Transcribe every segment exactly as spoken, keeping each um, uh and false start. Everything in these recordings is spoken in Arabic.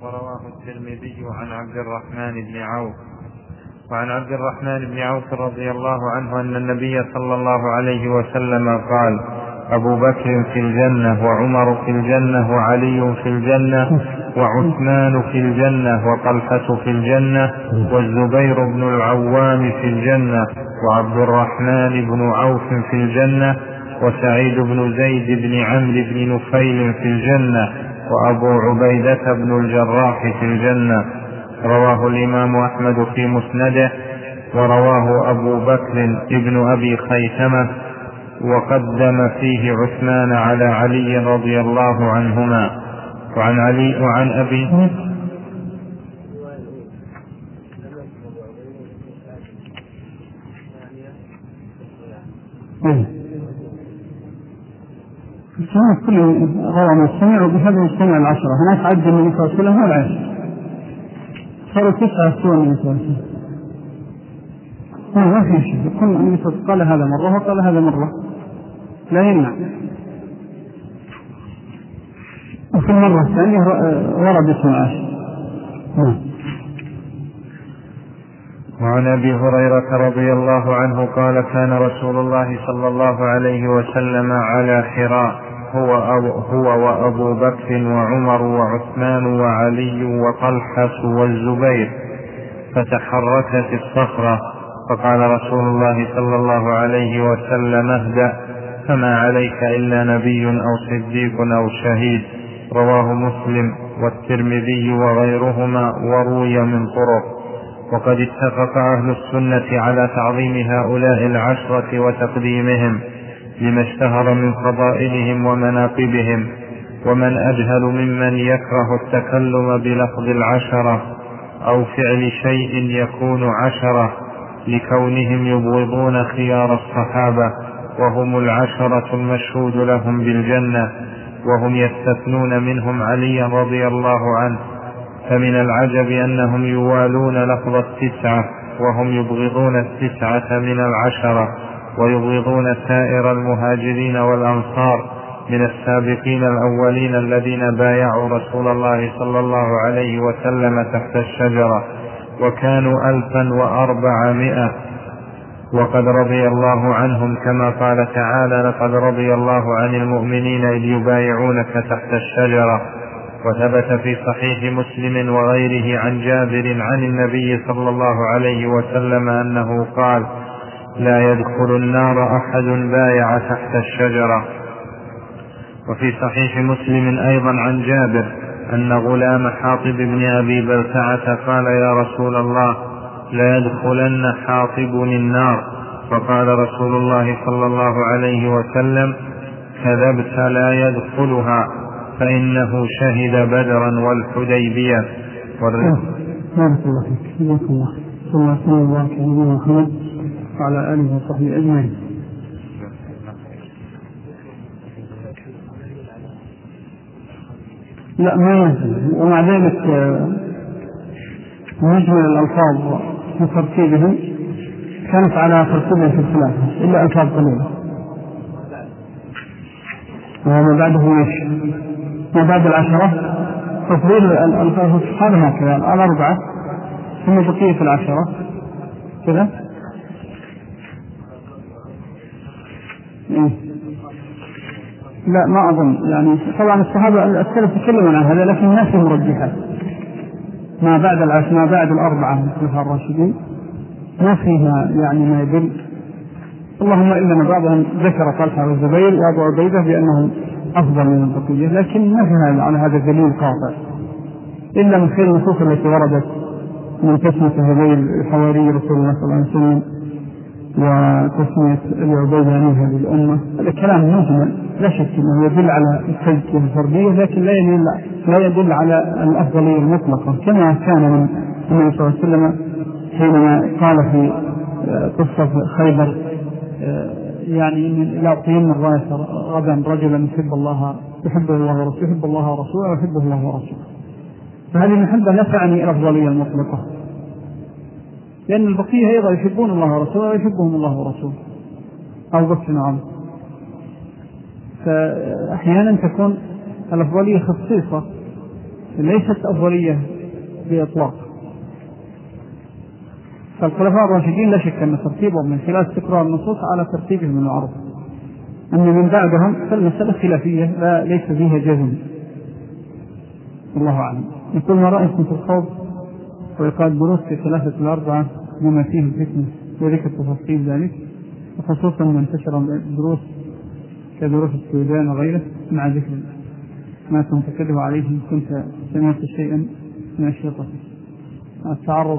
ورواه الترمذي عن عبد الرحمن بن عوف. وعن عبد الرحمن بن عوف رضي الله عنه أن النبي صلى الله عليه وسلم قال: أبو بكر في الجنة، وعمر في الجنة، وعلي في الجنة، وعثمان في الجنة، وطلحة في الجنة، والزبير بن العوام في الجنة، وعبد الرحمن بن عوف في الجنة، وسعيد بن زيد بن عمرو بن نفيل في الجنة، وأبو عبيدة بن الجراح في الجنة. رواه الإمام أحمد في مسنده، ورواه أبو بكر ابن أبي خيثمة، وقدم فيه عثمان على علي رضي الله عنهما. وعن علي وعن أبي السنة كله روى من السمع، وبهذا السمع العشرة. هناك عد النبي صلى الله عليه وسلم هو العشر، صاروا تسعة سوى النبي صلى الله عليه وسلم. ما في شيء، كل النبي صلى الله عليه وسلم قال هذا مرة وقال هذا مرة، لا يمنع. وفي المرة الثانية ورد اسم العشر. وعن أبي هريرة رضي الله عنه قال: كان رسول الله صلى الله عليه وسلم على حراء هو, هو وأبو بكر وعمر وعثمان وعلي وطلحة والزبير، فتحركت الصخرة، فقال رسول الله صلى الله عليه وسلم: اهدأ، فما عليك إلا نبي أو صديق أو شهيد. رواه مسلم والترمذي وغيرهما، وروي من طرق. وقد اتفق أهل السنة على تعظيم هؤلاء العشرة وتقديمهم لما اشتهر من فضائلهم ومناقبهم. ومن أجهل ممن يكره التكلم بلفظ العشرة أو فعل شيء يكون عشرة، لكونهم يبغضون خيار الصحابة، وهم العشرة المشهود لهم بالجنة، وهم يستثنون منهم عليا رضي الله عنه. فمن العجب أنهم يوالون لفظ التسعة، وهم يبغضون التسعة من العشرة، ويبغضون سائر المهاجرين والأنصار من السابقين الأولين الذين بايعوا رسول الله صلى الله عليه وسلم تحت الشجرة، وكانوا ألفا وأربعمائة، وقد رضي الله عنهم، كما قال تعالى: لقد رضي الله عن المؤمنين إذ يبايعونك تحت الشجرة. وثبت في صحيح مسلم وغيره عن جابر عن النبي صلى الله عليه وسلم أنه قال: لا يدخل النار أحد بايع تحت الشجرة. وفي صحيح مسلم أيضا عن جابر أن غلام حاطب بن أبي بلتعة قال: يا رسول الله، لا يدخلن حاطب النار. فقال رسول الله صلى الله عليه وسلم: كذبت، لا يدخلها، فإنه شهد بدرا والحديبية. بارك الله فيك، جزاك الله. صلى الله عليه وسلم وبارك على نبينا محمد وعلى آله وصحبه أجمعين. لا ما ينزل، ومع ذلك مجمل الألفاظ في ترتيبهم كانت على ترتيبهم في الثلاثة إلا ألفاظ قليلة، وما بعده ماشي. ما بعد العشرة تفضيل الألفاظ الصحابة هكذا الأربعة، ثم بقية العشرة كذا. لا ما أظن، يعني طبعا الصحابة السلف تكلموا عن هذا، لكن الناس مرجحة. ما بعد العشرة ما بعد الأربعة الخلفاء الراشدين ما فيها يعني ما يدل، اللهم إلا أن بعضهم ذكر طلحة والزبير وأبو عبيدة بأنهم أفضل من البقية، لكن ما فيها على هذا دليل قاطع إلا من خير النصوص التي وردت من تسمية الزبير حواري رسول الله صلى الله عليه وسلم وتسمية أبي عبيدة من هذه الأمة. هذا كلام مجمل لا شك أنه يدل على التزكية الفردية، لكن لا يدل, لا يدل على الأفضلية المطلقة، كما كان من النبي صلى الله عليه وسلم حينما قال في قصة خيبر: يعني لا أقيم الراية غدا رجلا يحب الله يحبه الله ورسوله يحب الله ورسوله ويحبه الله ورسوله. فهذه المحبة لا تعني الأفضلية المطلقة، لأن البقية أيضا يحبون الله ورسوله ويحبهم الله ورسوله أو بس نعم. فأحيانا تكون الأفضلية خصيصة ليست أفضلية بإطلاق. فالخلفاء الراشدين لا شك أن ترتيبهم من خلال تكرار النصوص على ترتيبهم المعروف. أما من بعدهم فالمسألة خلافية لا ليس فيها جزم، الله أعلم. يقول ما رأيكم في الخوض وإلقاء الدروس في ثلاثة الأربعة بما فيه الفتنة وذكر تفاصيل ذلك، وخصوصا من انتشر الدروس كدروس السودان وغيره، مع ذكر ما كنت تكذب عليه كنت سمعت شيئا من الشيطان التعرض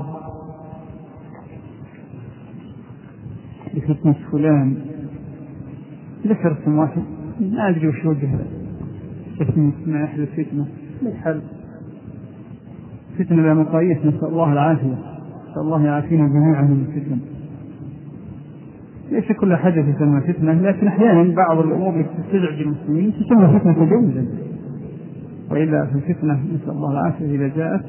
لفتنة فلان، ذكر اسم واحد ما أدري وش وجه فتنة ما يحدث فتنة بالحل فتنة لا مقاييس، نسأل الله العافية، نسأل الله يعافينا جميعا من الفتن. ليس كل حدث يسمى فتنة، لكن أحيانا بعض الأمور التي تزعج المسلمين تسمى فتنة تجوزا، وإلا في الفتنة نسأل الله العافية إذا جاءت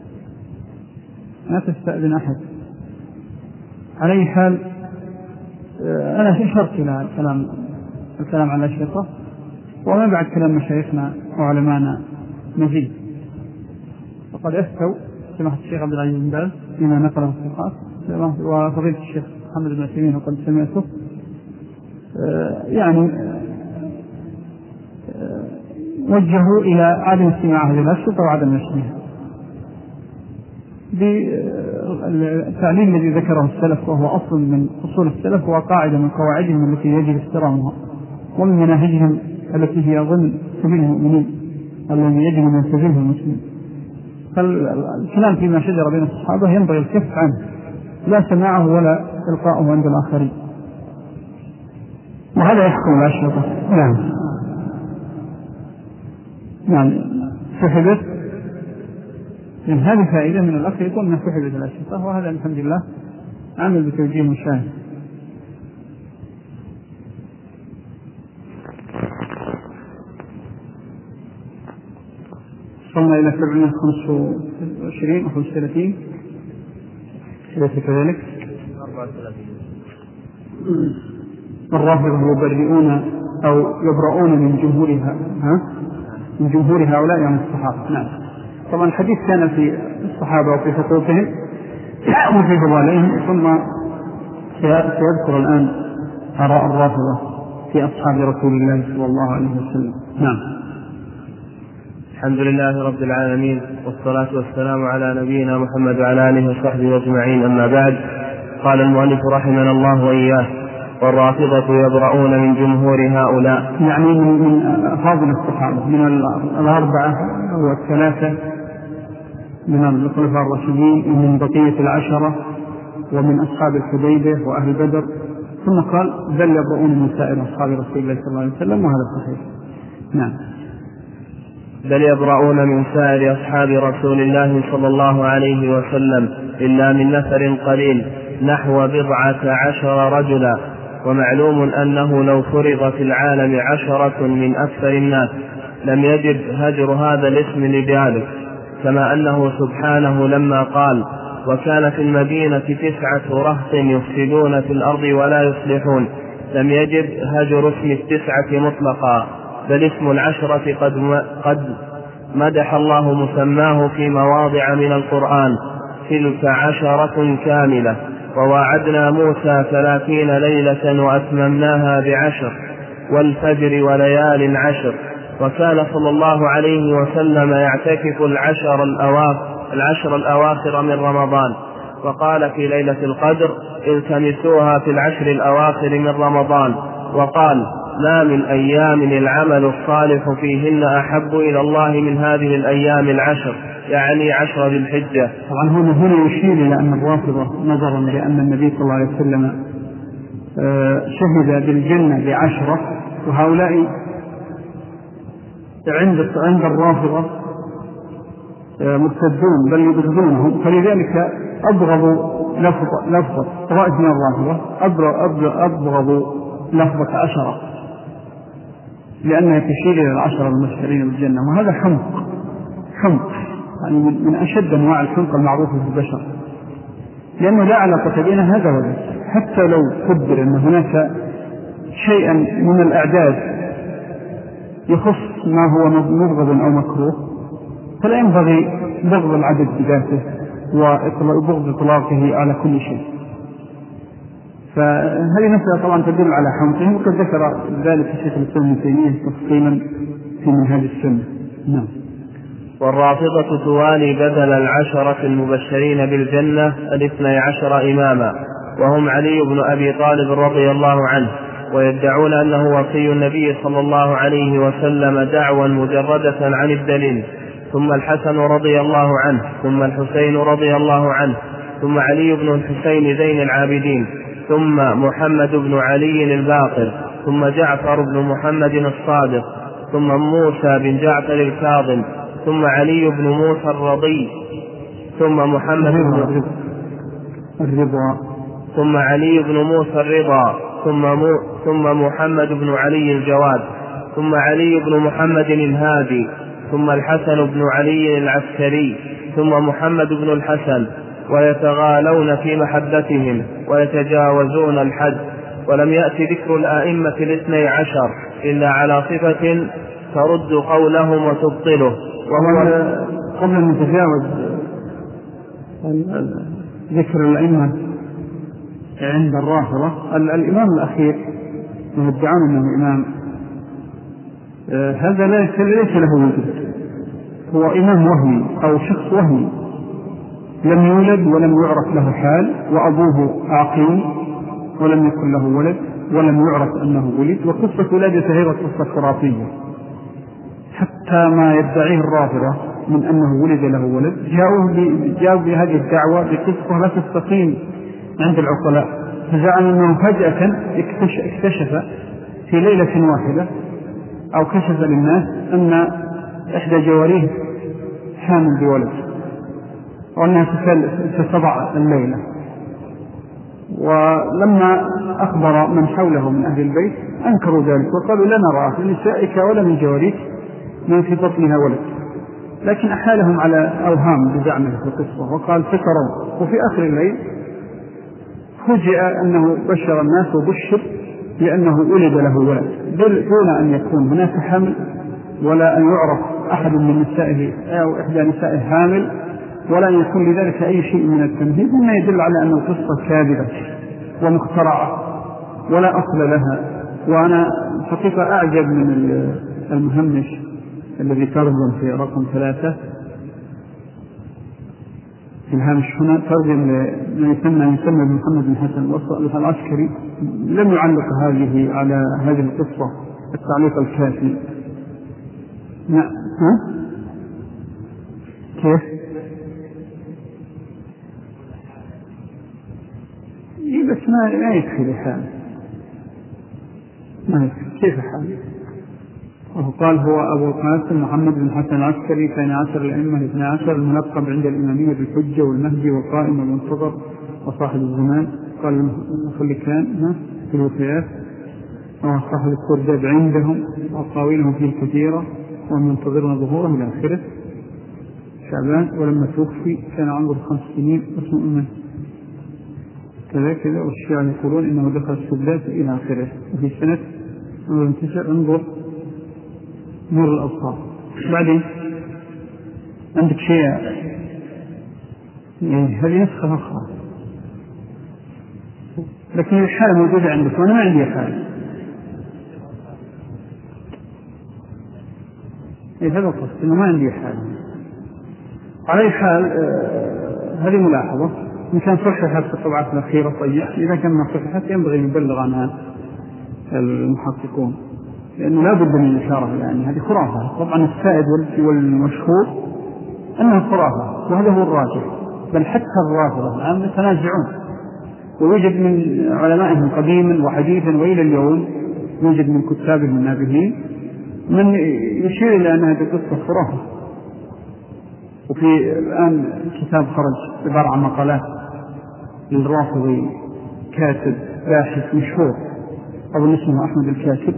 لا تستأذن أحد. على أي حال أنا أشرت إلى الكلام الكلام على الشيطة، وما بعد كلام مشايخنا وعلمانا مزيد، وقد أفتوا سماحة الشيخ عبد العزيز بن باز فيما نقله الثقات، وفضيلة الشيخ محمد بن عثيمين وقد سمعته يعني وجهوا إلى عدم استماع هذه الأشرطة وعدم نشرها بالتعليم الذي ذكره السلف، وهو أصل من أصول السلف وقاعدة من قواعدهم التي يجب احترامها، ومن مناهجهم التي هي ضمن سبيل المؤمنين الذي يجب أن يلتزمه المسلمين. فالكلام فيما شجر بين الصحابة ينبغي الكف عنه، لا سماعه ولا إلقاؤه عند الآخرين، وهذا يحكم الأشرطة. نعم نعم سحبت، من هذه فائدة من الأخ يقول أنها سحبت الأشرطة، وهذا الحمد لله عمل بتوجيه مشاهد. وصلنا إلى سبعمائة وخمسة وعشرين أو خمسة وثلاثين ليس كذلك. الرافضة يبرئون أو يبرؤون من جمهورها ها من جمهور هؤلاء يعني الصحابة. نعم طبعا الحديث كان في الصحابة وفي حقوقهم وفي فضائلهم، ثم سيذكر الآن آراء الرافضة في أصحاب رسول الله صلى الله عليه وسلم. نعم. الحمد لله رب العالمين، والصلاة والسلام على نبينا محمد وعلى آله وصحبه أجمعين، أما بعد. قال المؤلف رحمنا الله وإياه: والرافضة يبرؤون من جمهور هؤلاء، يعني من أفاضل الصحابة، من الأربعة والثلاثة من الخلفاء الراشدين، ومن بقية العشرة، ومن أصحاب الحديبية وأهل بدر. ثم قال: بل يبرؤون من سائر أصحاب رسول الله صلى الله عليه وسلم، وهذا صحيح. نعم. بل يبرؤون من سائر أصحاب رسول الله صلى الله عليه وسلم إلا من نفر قليل نحو بضعة عشر رجلا، ومعلوم أنه لو فرض في العالم عشرة من أكثر الناس لم يجب هجر هذا الاسم لذلك، كما أنه سبحانه لما قال: وكان في المدينة تسعة رهط يفسدون في الأرض ولا يصلحون، لم يجب هجر اسم التسعة مطلقا، بل اسم العشرة قد, قد مدح الله مسماه في مواضع من القرآن: تلك عشرة كاملة، وواعدنا موسى ثلاثين ليلة وأتممناها بعشر، والفجر وليال عشر. وكان صلى الله عليه وسلم يعتكف العشر الأواخر, العشر الأواخر من رمضان، وقال في ليلة القدر: التمسوها في العشر الأواخر من رمضان، وقال: ما من أيام العمل الصالح فيهن أحب إلى الله من هذه الأيام العشر، يعني عشر ذي الحجة. طبعا هنا هنا يشير إلى أن الرافضة نظرا لأن النبي صلى الله عليه وسلم شهد بالجنة بعشرة، وهؤلاء عند عند الرافضة مرتدون بل يبغضونهم، فلذلك أبغضوا لفظة لفظة طوائف من الرافضة أبغضوا لفظة عشرة، لأنها تشير إلى العشرة المشهورين بالجنة، وهذا حمق حمق يعني من أشد أنواع الحمق المعروفة في البشر، لأنه لا علاقة بين هذا وذاك. حتى لو قدر أن هناك شيئا من الأعداد يخص ما هو مبغض أو مكروه، فلا ينبغي بغض العدد بذاته وبغض إطلاقه على كل شيء. فهذه مسألة طبعا تدل على حمقه، وقد ذكر ذلك الشيخ الإسلام ابن تيمية تفصيلا في منهاج السنة. نعم. والرافضة توالي بدل العشرة المبشرين بالجنة الاثني عشر إماما، وهم علي بن أبي طالب رضي الله عنه، ويدعون أنه وصي النبي صلى الله عليه وسلم دعوى مجردة عن الدليل، ثم الحسن رضي الله عنه، ثم الحسين رضي الله عنه، ثم علي بن الحسين زين العابدين، ثم محمد بن علي الباقر، ثم جعفر بن محمد الصادق، ثم موسى بن جعفر الكاظم، ثم علي بن موسى الرضي، ثم محمد بن الرضا، ثم علي بن موسى الرضا، ثم مو ثم محمد بن علي الجواد، ثم علي بن محمد الهادي، ثم الحسن بن علي العسكري، ثم محمد بن الحسن، ويتغالون في محبتهم ويتجاوزون الحد. ولم يأتي ذكر الآئمة الاثني عشر إلا على صفة ترد قولهم وتبطله، وهو قبل أن نتجاوز ذكر الأئمة عند الرافضة الإمام الأخير يدعون أنه إمام، هذا ليس له وجود، هو إمام وهمي أو شخص وهمي لم يولد ولم يعرف له حال، وأبوه عقيم ولم يكن له ولد ولم يعرف أنه ولد، وقصة ولادته هي قصة خرافية. حتى ما يدعيه الرافضة من أنه ولد له ولد جاءوا بهذه الدعوة بقصة لا تستقيم عند العقلاء، فزعم أنه فجأة اكتشف في ليلة واحدة أو كشف للناس أن إحدى جواريه حامل بولد، وأنها ستضع الليلة. ولما أخبر من حوله من أهل البيت أنكروا ذلك وقالوا لا نرى في نسائك ولا من جواريك من في بطنها ولد، لكن أحالهم على أوهام بزعمه في القصة وقال فكروا. وفي آخر الليل فوجئ أنه بشر الناس وبشر لأنه ولد له ولد دون أن يكون هناك حمل ولا أن يعرف أحد من نسائه أو إحدى نسائه حامل ولا أن يكون لذلك أي شيء من التمهيد، مما يدل على أن القصة كاذبة ومخترعة ولا أصل لها. وأنا حقيقة أعجب من المهمش الذي ترجم في رقم ثلاثة في الهامش هنا، ترجم من يسمى يسمى محمد بن حسن العسكري، لم يعلق هذه على هذه القصة التعليق الكافي. نعم. ها؟ كيف؟ إيه بس ما ما يكفي لحاله، ما يكفي. كيف حاله؟ وقال هو أبو القاسم محمد بن حسن العسكري ثاني عشر الأئمة الاثنى عشر الملقب عند الإمامية بالحجة والمهدي والقائم والمنتظر وصاحب الزمان. قال المخلكان في الوفيات وصاحب السرداب عندهم وقاويلهم فيه كثيرة ومنتظرنا ظهوره إلى آخره. شعبان ولما توفي كان عمره خمس سنين اسمه أمه كذا كذا، والشيعة يقولون إنه دخل السرداب إلى آخره. وفي سنة انتشر انظر نور الأبصار. بعدين عندك شيء يعني هذه نسخة أخرى، لكن الحالة موجودة عندك وأنا ما عندي حالة. إيه هذا القصد إنه ما عندي حالة. على أي حال آه هذه ملاحظة إن كان صححت في الطبعات الأخيرة طيب، إذا كان ما صححت ينبغي يبلغ عنها المحققون، لأنه لا بد من الإشارة، يعني هذه خرافة. طبعا السائد والمشهور أنها خرافة وهذا هو الراجح، بل حتى الرافضة الآن يتنازعون، ويوجد من علمائهم قديما وحديثا وإلى اليوم يوجد من كتابهم النابهين من يشير إلى أن هذه قصة خرافة. وفي الآن كتاب خرج عبارة عن مقالات للرافضي كاتب باحث مشهور أظن اسمه أحمد الكاتب،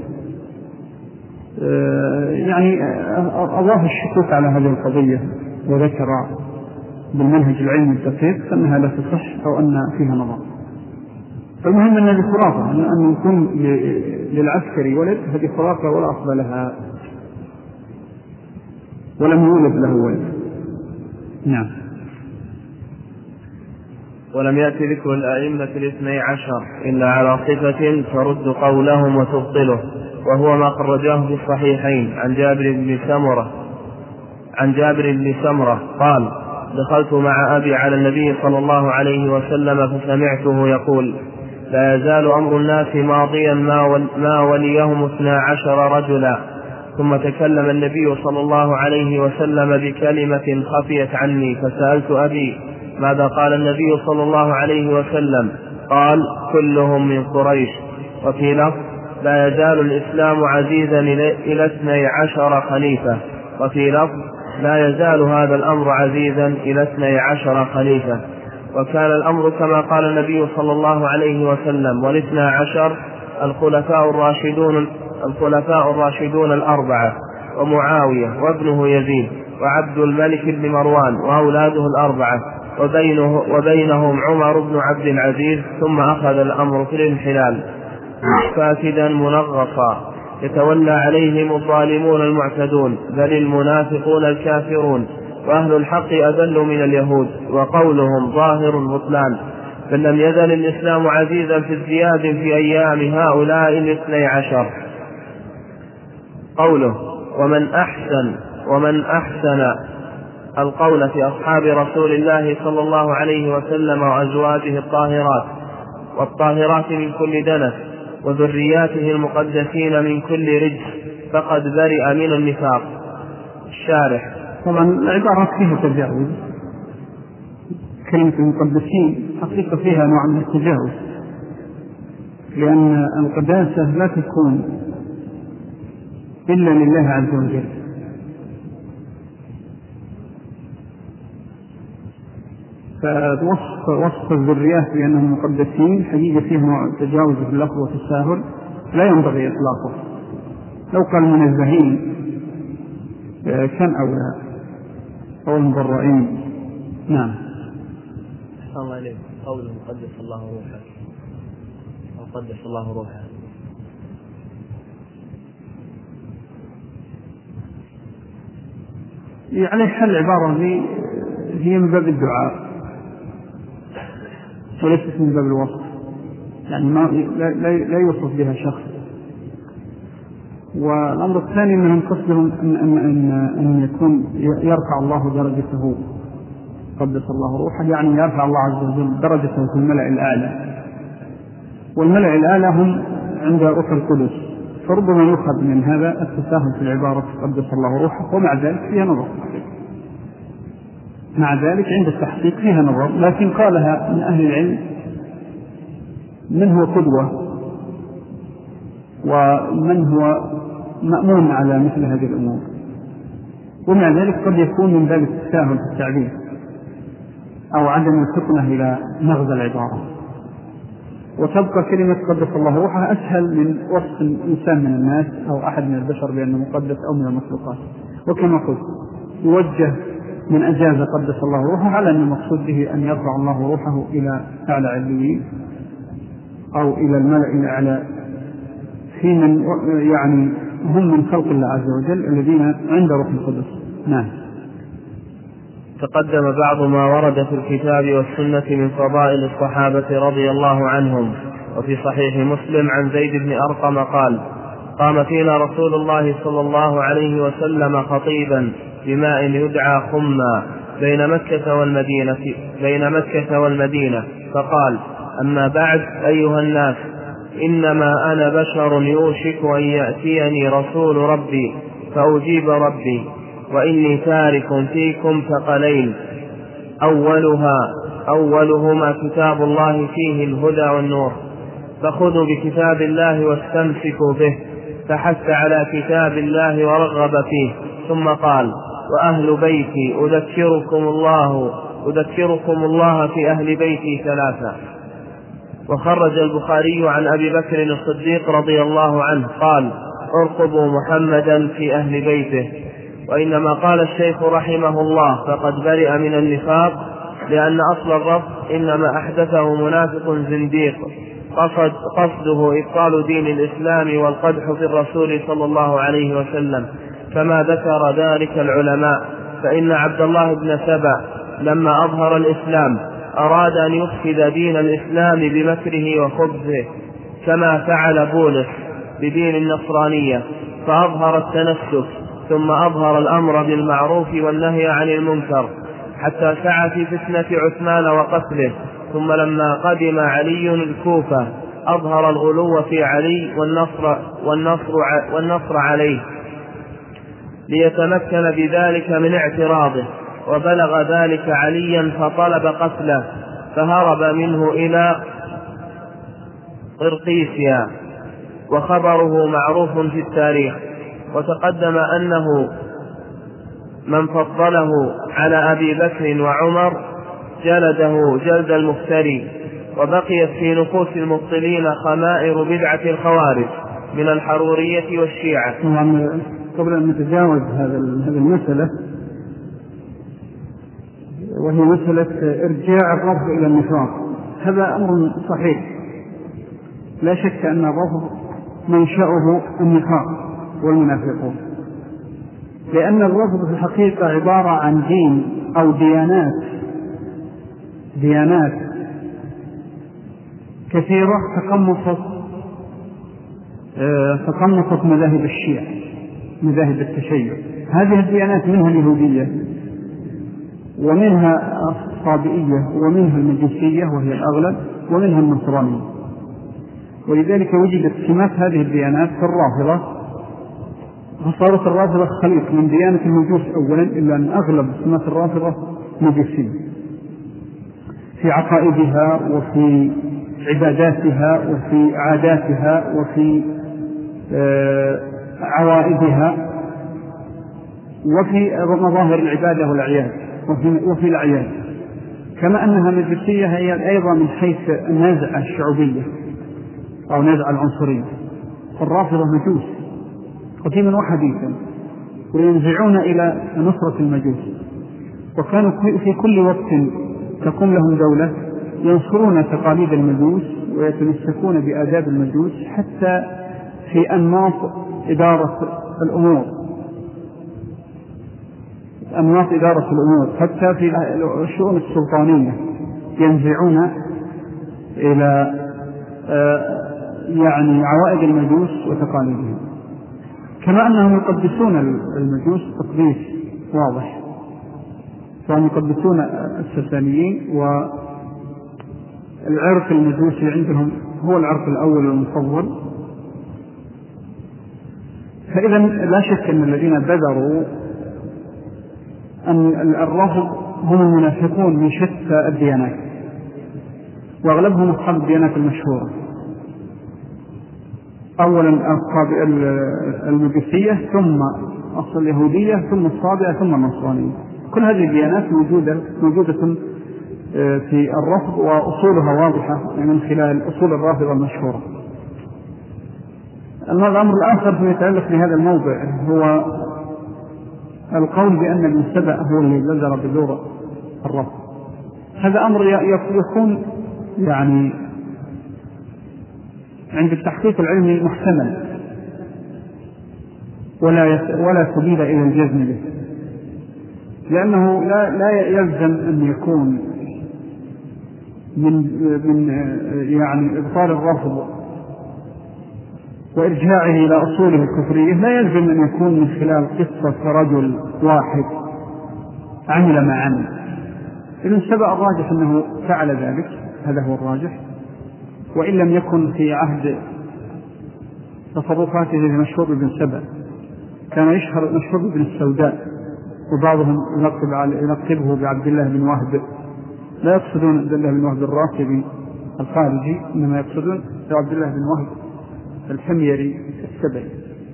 يعني أضاف الشكوك على هذه القضية وذكر بالمنهج العلمي الدقيق أنها لا تصح أو أن فيها نظر. فالمهم أن هذه خرافة، أن يكون للعسكري ولد هذه خرافة ولا أصل لها ولم يولد له ولد. نعم. ولم يأتي ذكر الأئمة الاثني عشر إلا على صفة ترد قولهم وتبطله، وهو ما خرجاه في الصحيحين عن جابر بن سمرة عن جابر بن سمرة قال: دخلت مع أبي على النبي صلى الله عليه وسلم فسمعته يقول: لا يزال أمر الناس ماضيا ما وليهم اثنا عشر رجلا. ثم تكلم النبي صلى الله عليه وسلم بكلمة خفيت عني، فسألت أبي: ماذا قال النبي صلى الله عليه وسلم؟ قال: كلهم من قريش. وفي لفظ: لا يزال الإسلام عزيزا إلى اثني عشر خليفة. وفي لفظ: لا يزال هذا الأمر عزيزا إلى اثني عشر خليفة. وكان الأمر كما قال النبي صلى الله عليه وسلم، والاثنى عشر الخلفاء الراشدون الخلفاء الراشدون الأربعة، ومعاوية وابنه يزيد وعبد الملك بن مروان وأولاده الأربعة، وبينه وبينهم عمر بن عبد العزيز. ثم أخذ الأمر في الانحلال فاسدا منغصا يتولى عليهم الظالمون المعتدون، بل المنافقون الكافرون، وأهل الحق أذل من اليهود، وقولهم ظاهر البطلان. بل لم يزل الإسلام عزيزا في ازدياد في أيام هؤلاء الاثني عشر. قوله: ومن أحسن ومن أحسن القول في أصحاب رسول الله صلى الله عليه وسلم وأزواجه الطاهرات والطاهرات من كل دنس، وذرياته المقدسين من كل رجس، فقد برئ من النفاق. الشارح: طبعا العبارة فيها تجاوز. كلمة المقدسين حقيقة فيها نوع من التجاوز، لأن القداسة لا تكون إلا لله عز وجل، فوصف وصف الذريات بأنهم مقدسين حقيقة فيه نوع تجاوز في اللفظ والتساهل لا ينبغي إطلاقه. لو قال منزهين كان أولى أو المبرئين. نعم. أحسن الله إليك. قوله قدس الله روحه أو قدس الله روحه، يعني حل العبارة دي هي من باب الدعاء وليست من باب الوصف، يعني ما لا, لا يوصف بها شخص. والأمر الثاني أنهم قصدهم أن, أن, أن, أن يكون يرفع الله درجته قدس الله روحه، يعني يرفع الله عز وجل درجته في الملأ الأعلى، والملأ الأعلى هم عند روح القدس، فربما يؤخذ من هذا التساهل في العبارة قدس الله روحه، ومع ذلك فيها نظر مع ذلك عند التحقيق فيها نظر، لكن قالها من أهل العلم من هو قدوة ومن هو مأمون على مثل هذه الأمور، ومع ذلك قد يكون من باب التساهل في التعبير أو عدم الفطنة إلى مغزى العبارة. وتبقى كلمة قدس الله روحه أسهل من وصف الإنسان من الناس أو أحد من البشر بأنه مقدس أو من المخلوقات. وكما قلت يوجه من أجاز قدس الله روحه على أن المقصود به أن يرفع الله روحه إلى أعلى علوين أو إلى الملأ الأعلى في من يعني هم من خلق الله عز وجل الذين عند روح القدس. نعم. تقدم بعض ما ورد في الكتاب والسنة من فضائل الصحابة رضي الله عنهم. وفي صحيح مسلم عن زيد بن أرقم قال: قام فينا رسول الله صلى الله عليه وسلم خطيبا بماء يدعى خما بين مكة والمدينة بين مكة والمدينة فقال: أما بعد أيها الناس، إنما أنا بشر يوشك أن يأتيني رسول ربي فأجيب ربي، وإني تارك فيكم ثقلين، أولها أولهما كتاب الله فيه الهدى والنور، فخذوا بكتاب الله واستمسكوا به، فحث على كتاب الله ورغب فيه، ثم قال: وأهل بيتي أذكركم الله أذكركم الله في أهل بيتي ثلاثة. وخرج البخاري عن أبي بكر الصديق رضي الله عنه قال: ارقبوا محمدا في أهل بيته. وإنما قال الشيخ رحمه الله فقد برئ من النفاق، لأن أصل الرفض إنما أحدثه منافق زنديق قصد قصده إبطال دين الإسلام والقدح في الرسول صلى الله عليه وسلم، كما ذكر ذلك العلماء فإن عبد الله بن سبأ لما أظهر الإسلام أراد أن يفسد دين الإسلام بمكره وخبثه، كما فعل بولس بدين النصرانية، فأظهر التنسك ثم أظهر الأمر بالمعروف والنهي عن المنكر، حتى سعى في فتنة عثمان وقتله. ثم لما قدم علي الكوفة أظهر الغلو في علي والنصر, والنصر, والنصر عليه ليتمكن بذلك من اعتراضه، وبلغ ذلك عليا فطلب قتله، فهرب منه إلى قرقيسيا، وخبره معروف في التاريخ. وتقدم أنه من فضله على أبي بكر وعمر جلده جلد المفتري. وبقيت في نفوس المبطلين خمائر بدعة الخوارج من الحرورية والشيعة. قبل أن نتجاوز هذه المسألة، وهي مسألة إرجاع الرفض إلى النفاق، هذا أمر صحيح، لا شك أن الرفض منشأه النفاق والمنافقون، لأن الرفض في الحقيقة عبارة عن دين أو ديانات ديانات كثيرة تقمصت تقمصت مذاهب الشيعة، مذاهب التشيع. هذه الديانات منها اليهودية، ومنها الصابئية، ومنها المجوسية وهي الأغلب، ومنها النصرانية. ولذلك وجدت سمات هذه الديانات في الرافضة، فصارت الرافضة خليط من ديانة المجوس أولا، إلا أن أغلب سمات الرافضة مجوسية في عقائدها وفي عباداتها وفي عاداتها وفي عوائدها وفي مظاهر العبادة والأعياد وفي, وفي الأعياد، كما أنها مجوسية هي أيضا من حيث النازعة الشعوبية أو نازعة العنصرية. الرافضة مجوس قديما وحديثا، وينزعون إلى نصرة المجوس، وكانوا في كل وقت تقوم لهم دولة ينصرون تقاليد المجوس ويتمسكون بآداب المجوس، حتى في أنماط إدارة الأمور أنماط إدارة الأمور حتى في الشؤون السلطانية ينزعون إلى يعني عوائد المجوس وتقاليدهم، كما أنهم يقدسون المجوس تقديس واضح، فهم يقدسون الساسانيين، والعرق المجوسي عندهم هو العرق الأول المفضل. فإذا لا شك أن الذين بذروا أن الرفض هم المنافقون من شتى الديانات، وأغلبهم أصحاب الديانات المشهورة، أولا المجوسية، ثم أصل اليهودية، ثم الصابئة، ثم النصرانية. كل هذه الديانات موجودة موجودة في الرفض، وأصولها واضحة من خلال أصول الرافضة المشهورة. الأمر الآخر فيما يتعلق بهذا الموضع هو القول بأن ابن سبأ هو الذي بذر بذور الرفض. هذا أمر يكون يعني عند التحقيق العلمي محتمل، ولا ولا سبيل إلى الجزم به، لأنه لا لا يلزم أن يكون من من يعني إبطال الرفض وإرجاعه إلى أصوله الكفرية، لا يلزم أن يكون من خلال قصة رجل واحد عمل ما عمل. ابن سبأ الراجح أنه فعل ذلك، هذا هو الراجح، وإن لم يكن في عهد تصرفاته المشهور بابن سبأ، كان يشهر مشهور بابن السوداء، وبعضهم يلقبه بعبد الله بن وهب. لا يقصدون عبد الله بن وهب الرافضي الخارجي، إنما يقصدون عبد الله بن وهب الحميري السبعي،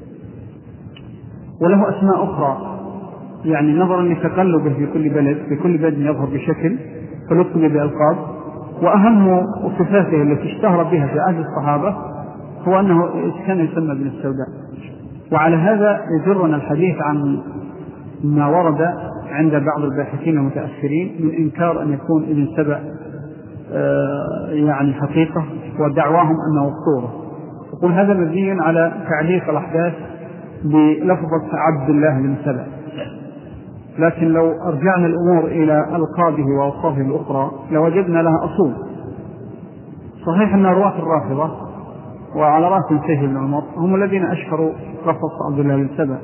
وله أسماء أخرى يعني نظرا لتقلبه في كل بلد، في كل بلد يظهر بشكل فلقب بألقاب. وأهم صفاته التي اشتهر بها في عهد الصحابة هو أنه كان يسمى ابن السوداء. وعلى هذا يجرنا الحديث عن ما ورد عند بعض الباحثين المتأخرين من إنكار أن يكون ابن سبأ يعني حقيقة، ودعواهم أنه أسطورة. يقول هذا مبني على تعليق الأحداث بلفظة عبد الله بن سبأ، لكن لو أرجعنا الأمور إلى ألقابه وأوصافه الأخرى لوجدنا لها أصول. صحيح أن رواة الرافضة وعلى رأس سيف بن عمر هم الذين أشهروا قصص عبد الله بن سبأ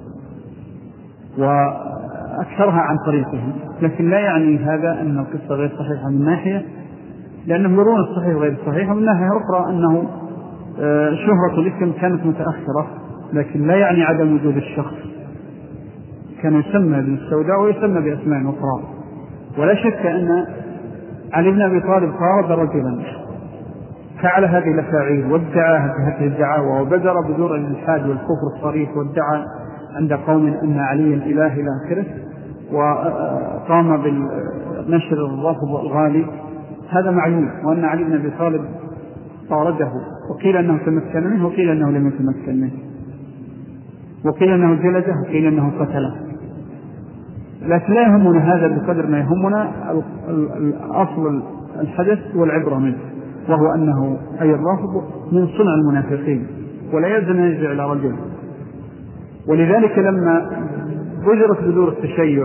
وأكثرها عن طريقهم، لكن لا يعني هذا أن القصة غير صحيحة من ناحية، لأنهم يرون الصحيح غير الصحيح، ومن ناحية أخرى أنه شهرة الاسم كانت متأخرة، لكن لا يعني عدم وجود الشخص. كان يسمى بالسوداء ويسمى بأسماء أخرى. ولا شك أن علي بن أبي طالب طارد رجلا فعل هذه الأفاعيل وادعى هذه الدعاوى وبدر بدور الإلحاد والكفر الصريح، وادعى عند قوم أن علي الإله إلى آخره، وقام بالنشر الرافض الغالي. هذا معلوم، وأن علي بن أبي طالب طارده، وقيل أنه تمكن منه وقيل أنه لم يتمكن منه، وقيل أنه جلده وقيل أنه قتله. لكن لا يهمنا هذا بقدر ما يهمنا أصل الحدث والعبرة منه، وهو أنه أي الرافض من صنع المنافقين ولا يلزم يرجع إلى رجل. ولذلك لما بجرت بدور التشيع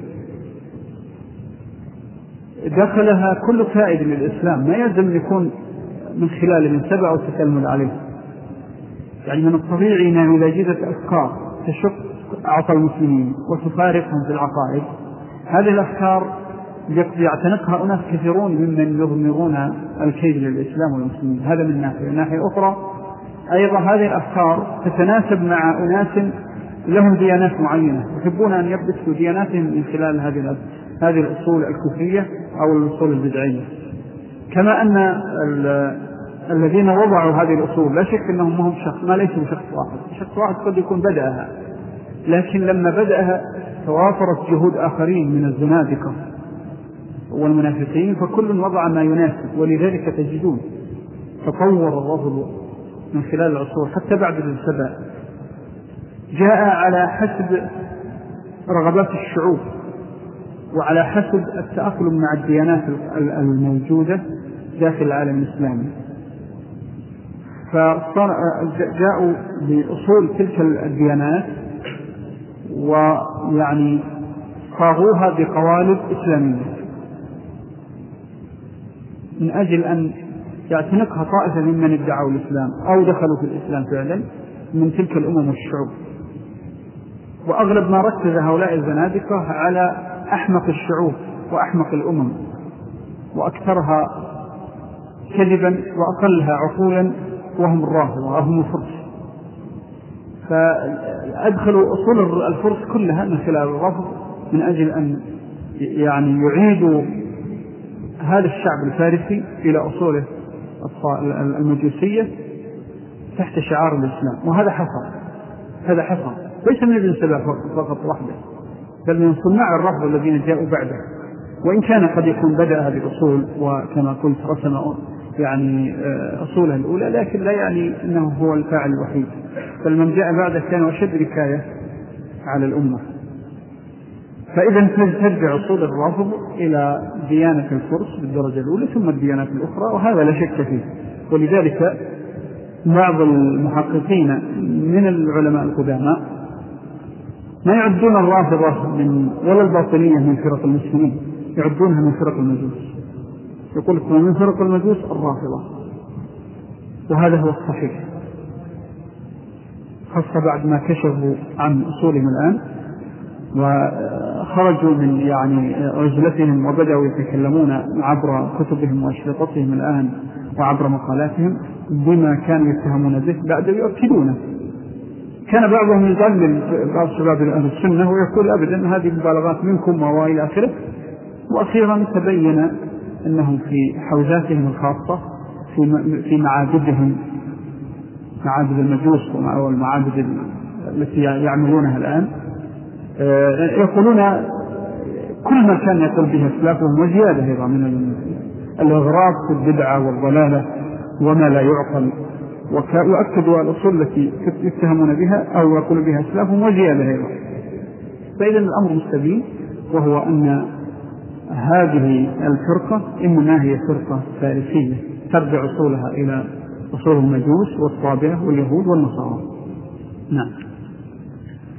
دخلها كل فائد من الإسلام، ما يلزم يكون من خلال من سبع وتكلم عليه. يعني من الطبيعي أنه إذا جدت أفكار تشق أعطى المسلمين وتفارقهم في العقائد، هذه الأفكار يعتنقها أناس كثيرون ممن يضمرون الكيد للإسلام والمسلمين. هذا من ناحية. من ناحية أخرى أيضا هذه الأفكار تتناسب مع أناس لهم ديانات معينة يحبون أن يبثوا دياناتهم من خلال هذه هذه الأصول الكفرية أو الأصول البدعية. كما أن الذين وضعوا هذه الأصول لا شك أنهم هم شخص، ما ليسوا شخص واحد. شخص واحد قد يكون بدأها، لكن لما بدأها توافرت جهود آخرين من الزنادقة والمنافقين، فكل وضع ما يناسب. ولذلك تجدون تطور الرفض من خلال العصور حتى بعد السبع جاء على حسب رغبات الشعوب وعلى حسب التأقلم مع الديانات الموجودة داخل العالم الإسلامي. فجاءوا بأصول تلك الديانات ويعني صاغوها بقوالب إسلامية من أجل أن يعتنقها طائفة ممن ادعوا الإسلام أو دخلوا في الإسلام فعلا من تلك الأمم والشعوب. وأغلب ما ركز هؤلاء الزنادقة على أحمق الشعوب وأحمق الأمم وأكثرها كذبا وأقلها عقولا، وهم الرافضة وهم الفرس. فأدخلوا أصول الفرس كلها من خلال الرفض من أجل أن يعني يعيدوا هذا الشعب الفارسي إلى أصوله المجوسية تحت شعار الإسلام. وهذا حصل، هذا حصل ليس من ابن سبأ فقط وحده، بل من صناع الرفض الذين جاءوا بعده. وإن كان قد يكون بدأ هذه الأصول وكما قلت رسم يعني أصولها الأولى، لكن لا يعني أنه هو الفاعل الوحيد، بل من جاء بعده كان أشد ركاية على الأمة. فإذا ترجع أصول الرافض إلى ديانة الفرس بالدرجة الأولى ثم الديانات الأخرى، وهذا لا شك فيه. ولذلك بعض المحققين من العلماء القدامى ما يعدون الرافضة من ولا الباطنية من فرق المسلمين، يعدونها من فرق المجوس. يقول لكم من فرق المجوس الرافضة، وهذا هو الصحيح، خاصة بعد ما كشفوا عن أصولهم الآن وخرجوا من يعني عزلتهم وبدأوا يتكلمون عبر كتبهم وأشرطتهم الآن وعبر مقالاتهم بما كانوا يتهمون به بعد يؤكدونه. كان بعضهم يضلل بعض شباب أهل السنة ويقول أبدا هذه مبالغات منكم وإلى آخره. وأخيرا تبين أنهم في حوزاتهم الخاصة في معابدهم، معابد المجوس والمعابد التي يعملونها الآن، يقولون كل ما كان يقول به أسلافهم وزيادة أيضا من الأغراض في البدعة والضلالة وما لا يعقل، ويؤكدوا الأصول التي يتهمون بها أو يقول بها أسلافهم وزيادة أيضا. فإذا الأمر مستبين، وهو أن هذه الفرقة إنما هي فرقة فارسية ترجع أصولها إلى أصول المجوس والصابئة واليهود والنصارى. نعم.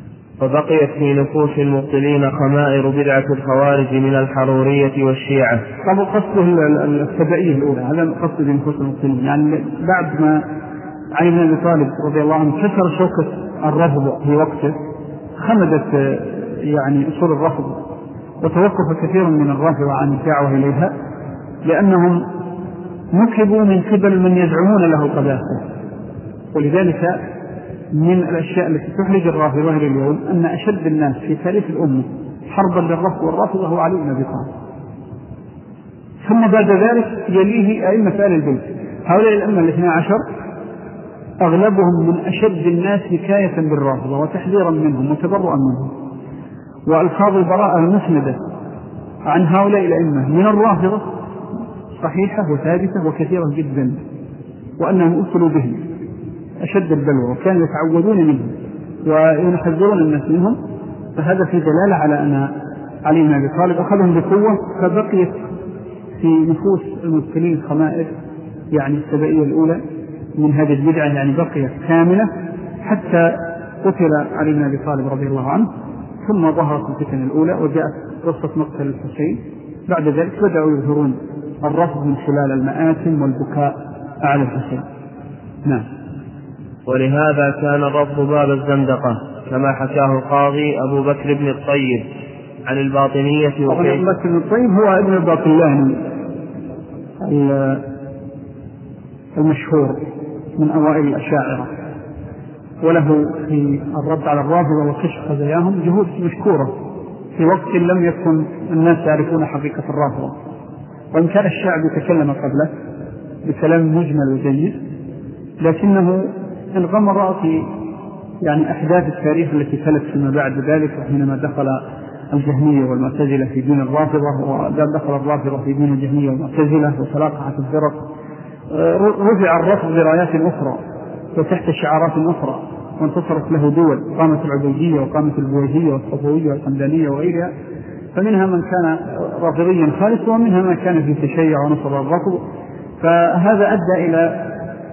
فبقيت في نفوس المبطلين خمائر بدعة الخوارج من الحرورية والشيعة. طبعا قصده السبائية الأولى، هذا قصده نفوس المبطلين، يعني بعد ما علي بن أبي طالب رضي الله عنه كسر شوكة الرفض في وقته، خمدت يعني أصول الرفض وتوقف كثير من الرافضة عن الدعوة إليها، لأنهم نكبوا من قبل من يزعمون له القداسة. ولذلك من الأشياء التي تحرج الرافضة إلى اليوم أن أشد الناس في تاريخ الأمة حربا للرفض والرافضة هو علي بن أبي طالب، ثم بعد ذلك يليه أئمة آل البيت. هؤلاء الأئمة الاثنى عشر أغلبهم من أشد الناس حكاية بالرافضة وتحذيرا منهم وتبرؤا منهم، وألفاظ البراءة المسندة عن هؤلاء الأئمة من الرافضة صحيحة وثابتة وكثيرة جدا، وأنهم أصلوا بهم أشد البلوى وكانوا يتعودون منهم ويحذرون الناس منهم. فهذا في دلالة على أن علي بن أبي طالب أخذهم بقوة، فبقيت في نفوس المبطلين خمائر يعني السبائية الأولى من هذه البدعة، يعني بقيت كاملة حتى قتل علي بن أبي طالب رضي الله عنه، ثم ظهرت الفتن الأولى وجاءت قصة مقتل الحسين. بعد ذلك بدأوا يظهرون الرفض من خلال المآتم والبكاء على الحسين. نعم. ولهذا كان الرفض باب الزندقة كما حكاه القاضي أبو بكر بن الطيب عن الباطنية. أبو بكر بن الطيب هو ابن الباطلاني المشهور من أوائل الأشاعرة، وله في الرد على الرافضة وكشف خزاياهم جهود مشكورة في وقت لم يكن الناس يعرفون حقيقة الرافضة، وإن كان الشعب يتكلم قبله بكلام مجمل وجيد، لكنه انغمر في يعني أحداث التاريخ التي تلت فيما بعد ذلك، حينما دخل الجهمية والمعتزلة في دين الرافضة، ودخل الرافضة في دين الجهمية والمعتزلة، وتلاقحت الفرق، رفع الرفض برايات أخرى وتحت شعارات أخرى، وانتصرت له دول، قامت العبيدية وقامت البويهية والصفوية والحمدانية وغيرها، فمنها من كان رافضيا خالص ومنها من كان في تشيع ونصر الرفض. فهذا أدى إلى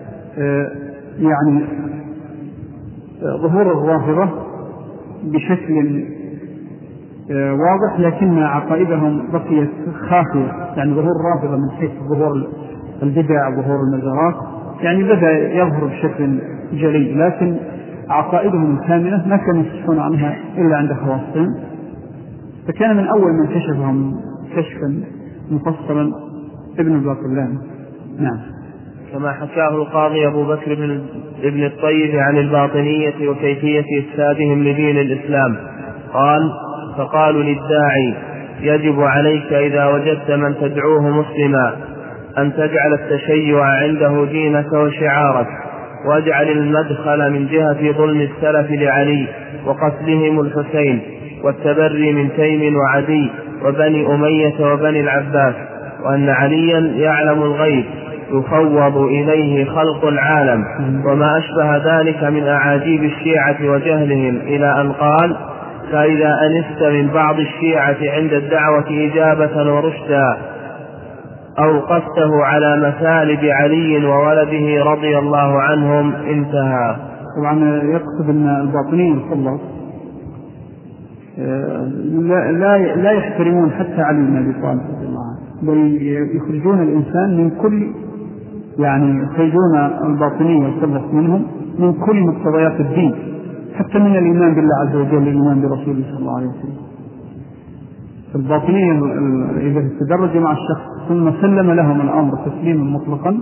يعني ظهور الرافضة بشكل واضح، لكن عقائدهم بقيت خافية، يعني ظهور الرافضة من حيث ظهور البدع وظهور المزارات يعني بدأ يظهر بشكل جلي، لكن عقائدهم الكاملة ما كانوا يكشفون عنها إلا عند خواصهم. فكان من أول من كشفهم كشفا مفصلا ابن الباقلاني. نعم. كما حكاه القاضي أبو بكر بن الطيب عن الباطنية وكيفية إفسادهم لدين الإسلام قال: فقالوا للداعي: يجب عليك إذا وجدت من تدعوه مسلما أن تجعل التشيع عنده دينك وشعارك، واجعل المدخل من جهة ظلم السلف لعلي وقتلهم الحسين والتبري من تيم وعدي وبني أمية وبني العباس، وأن عليا يعلم الغيب يفوض إليه خلق العالم، وما أشبه ذلك من أعاجيب الشيعة وجهلهم، إلى أن قال: فإذا أنست من بعض الشيعة عند الدعوة إجابة ورشدا أوقفته على مثالب علي وولده رضي الله عنهم. انتهى. طبعا يقصد أن الباطنيين الخلص لا, لا, لا يحترمون حتى علي بن أبي طالب رضي الله عنه، بل يخرجون الإنسان من كل يعني يخرجون الباطنية الخلص منهم من كل مقتضيات الدين، حتى من الإيمان بالله عز وجل الإيمان برسوله صلى الله عليه وسلم. الباطنية إذا تدرج مع الشخص ثم سلم لهم الأمر تسليما مطلقا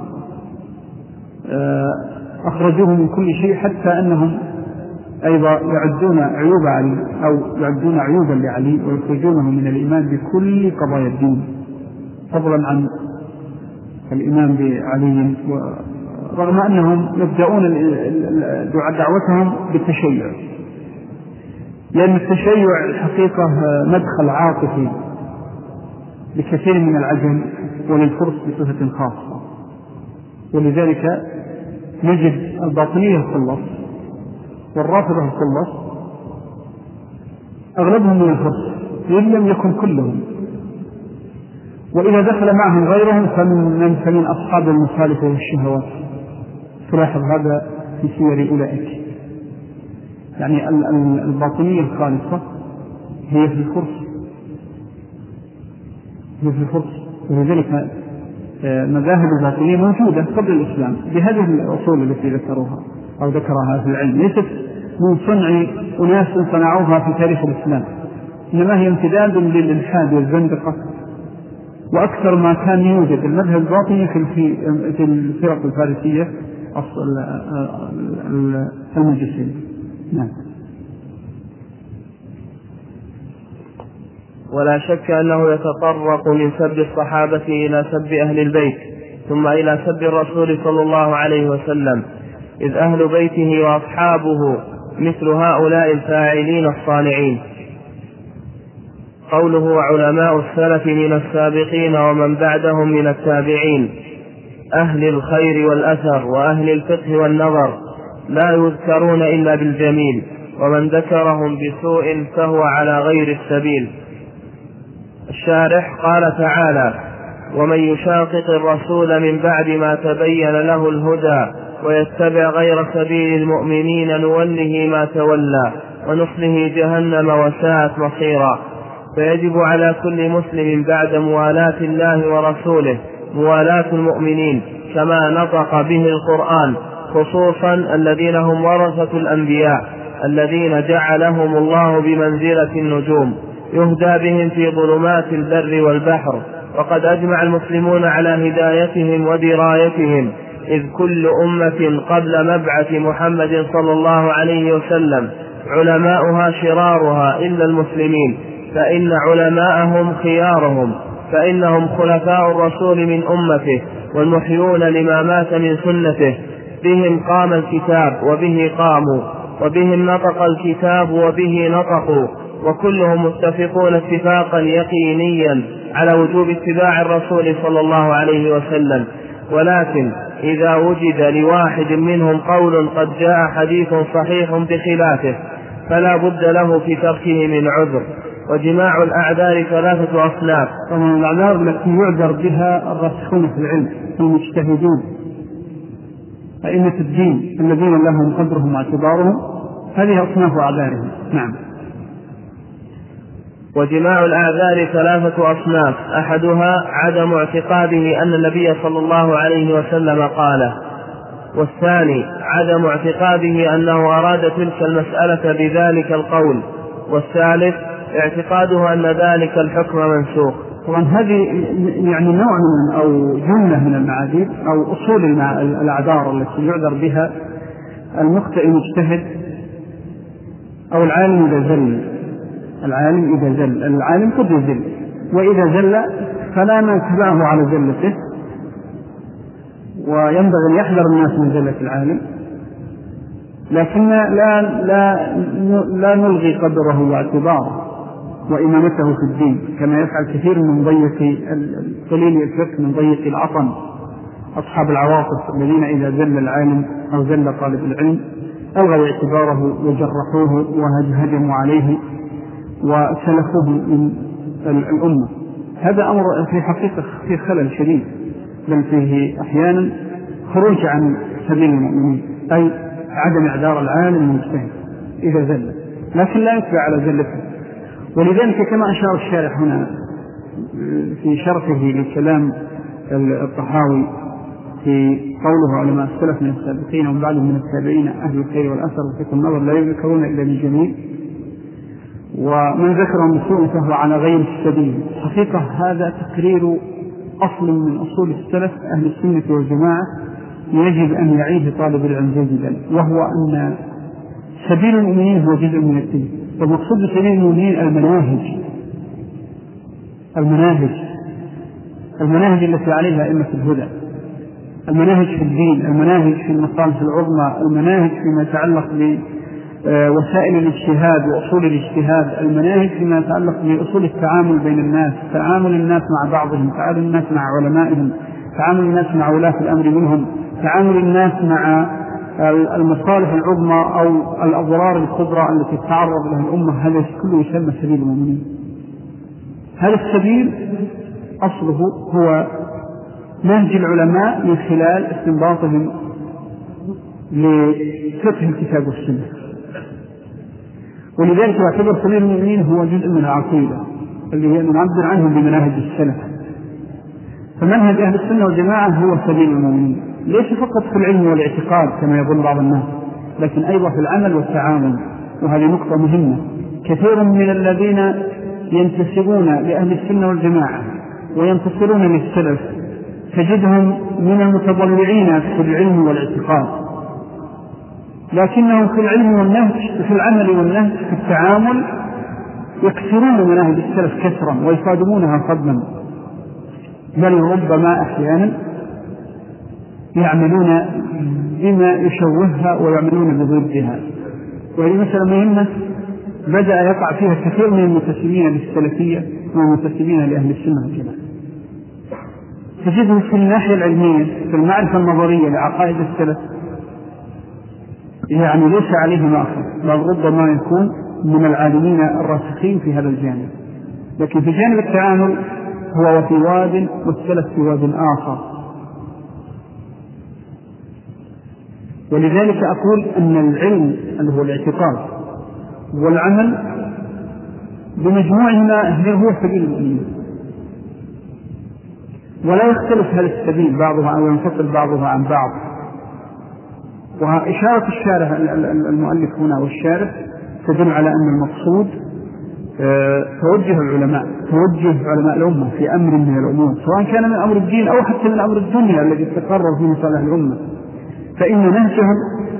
أخرجوه من كل شيء، حتى أنهم أيضا يعدون عيوب علي أو يعدون عيوبا لعلي ويخرجونه من الإيمان بكل قضايا الدين، فضلا عن الإيمان بعلي، رغم أنهم يبدأون دعوتهم بالتشيع، لأن التشيع الحقيقة مدخل عاطفي لكثير من العجم وللفرس بصفة خاصة. ولذلك نجد الباطنية الخلص والرافضة الخلص أغلبهم من الفرس وإن لم يكن كلهم، وإذا دخل معهم غيرهم فمن فمن أصحاب المخالفة والشهوات. تلاحظ هذا في سير أولئك. يعني الباطنية الخالصة هي في الفرس، هي في الفرس، ولذلك مذاهب الباطنية موجودة قبل الإسلام بهذه الأصول التي ذكروها أو ذكرها في العلم، ليست من صنع أناس صنعوها في تاريخ الإسلام، إنما هي امتداد للإلحاد والزندقة. وأكثر ما كان يوجد المذهب الباطني في الفرق الفارسية المجوسية. نعم. ولا شك أنه يتطرق من سب الصحابة إلى سب أهل البيت ثم إلى سب الرسول صلى الله عليه وسلم، إذ أهل بيته وأصحابه مثل هؤلاء الفاعلين الصانعين. قوله وعلماء السلف من السابقين ومن بعدهم من التابعين أهل الخير والأثر وأهل الفقه والنظر لا يذكرون إلا بالجميل، ومن ذكرهم بسوء فهو على غير السبيل. الشارح قال تعالى ومن يشاقق الرسول من بعد ما تبين له الهدى ويتبع غير سبيل المؤمنين نوله ما تولى ونصله جهنم وساءت مصيرا. فيجب على كل مسلم بعد موالاة الله ورسوله موالاة المؤمنين كما نطق به القرآن، خصوصا الذين هم ورثة الأنبياء الذين جعلهم الله بمنزلة النجوم يهدى بهم في ظلمات البر والبحر. وقد أجمع المسلمون على هدايتهم ودرايتهم، إذ كل أمة قبل مبعث محمد صلى الله عليه وسلم علماؤها شرارها إلا المسلمين، فإن علماءهم خيارهم، فإنهم خلفاء الرسول من أمته والمحيون لما مات من سنته. بهم قام الكتاب وبه قاموا، وبهم نطق الكتاب وبه نطقوا، وكلهم متفقون اتفاقا يقينيا على وجوب اتباع الرسول صلى الله عليه وسلم. ولكن إذا وجد لواحد منهم قول قد جاء حديث صحيح بخلافه فلا بد له في تركه من عذر. وجماع الأعذار ثلاثة أصناف. طبعا الأعذار التي يعذر بها الراسخون في العلم المجتهدون أئمة الدين الذين لهم قدرهم واعتبارهم، هذه أصناف أعذارهم. نعم. وجماع الأعذار ثلاثة أصناف، أحدها عدم اعتقاده أن النبي صلى الله عليه وسلم قاله، والثاني عدم اعتقاده أنه أراد تلك المسألة بذلك القول، والثالث اعتقاده أن ذلك الحكم منسوخ. طبعا هذه يعني نوع من أو جملة من المعاذير أو أصول الأعذار التي يعذر بها المخطئ المجتهد أو العالم إذا زل. العالم إذا زل، العالم قد يزل، وإذا زل فلا نتبعه على زلته، وينبغي أن يحذر الناس من زلة العالم، لكن لا, لا, لا نلغي قدره واعتباره وإمامته في الدين كما يفعل كثير من ضيق قليل الفقه من ضيق العطن أصحاب العواطف الذين إذا زل العالم أو زل طالب العلم ألغوا اعتباره وجرحوه وهجموا عليه وسلخوه من الأمة. هذا أمر في حقيقة فيه خلل شديد، بل فيه أحيانا خروج عن سبيل المؤمنين، أي عدم إعذار العالم المجتهد إذا زل، لكن لا يتبع على زلته. ولذلك كما أشار الشارح هنا في شرحه لكلام الطحاوي في قوله علماء السلف من السابقين ومن بعدهم من التابعين أهل الخير والأثر وفقه النظر لا يذكرون إلا بالجميل، ومن ذكرهم بسوء فهو على غير السبيل. حقيقة هذا تقرير أصل من أصول السلف أهل السنة والجماعة يجب أن يعيه طالب العلم جيدا، وهو أن سبيل المؤمنين هو جزء من الدين، والمقصود بسبيل المؤمنين المناهج المناهج المناهج التي عليها أئمة الهدى، المناهج في الدين، المناهج في المصالح العظمى، المناهج فيما يتعلق بوسائل الاجتهاد وأصول الاجتهاد، المناهج فيما يتعلق بأصول التعامل بين الناس، تعامل الناس مع بعضهم، تعامل الناس مع علمائهم، تعامل الناس مع ولاة الأمر منهم، تعامل الناس مع المصالح العظمى أو الأضرار الكبرى التي تتعرض لها الأمة. هذا كله يسمى سبيل المؤمنين. هذا السبيل أصله هو نهج العلماء من خلال استنباطهم لفقه الكتاب والسنة، ولذلك يعتبر سبيل المؤمنين هو جزء من العقيدة اللي هي نعبر عنه بمناهج السلف. فمنهج أهل السنة والجماعة هو سبيل المؤمنين، ليس فقط في العلم والاعتقاد كما يظن بعض الناس، لكن أيضا في العمل والتعامل. وهذه نقطة مهمة. كثير من الذين ينتسبون لأهل السنة والجماعة وينتصرون للسلف تجدهم من المتضلعين في العلم والاعتقاد، لكنهم في العلم والنهج، في العمل والنهج، في التعامل يكسرون مناهج السلف كسرا ويصادمونها صدما، بل ربما أحيانا يعملون بما يشوهها ويعملون بضدها. وهذه مسألة مهمة بدأ يقع فيها كثير من المنتسبين للسلفية والمنتسبين لأهل السنة والجماعة. تجده في الناحية العلمية في المعرفة النظرية لعقائد السلف يعني ليس عليه مأخذ، بل ربما يكون من العالمين الراسخين في هذا الجانب، لكن في جانب التعامل هو في واد والسلف في واد آخر. ولذلك أقول أن العلم اللي هو الاعتقاد والعمل بمجموعهما هو سبيل المؤمنين، ولا يختلف هذا السبيل بعضها أو ينفصل بعضها عن بعض. وإشارة الشارح المؤلف هنا والشارح تدل على أن المقصود توجه العلماء، توجه علماء الأمة في أمر من الأمور، سواء كان من أمر الدين أو حتى من أمر الدنيا الذي تقرر في مصالح الأمة، فإن نهجهم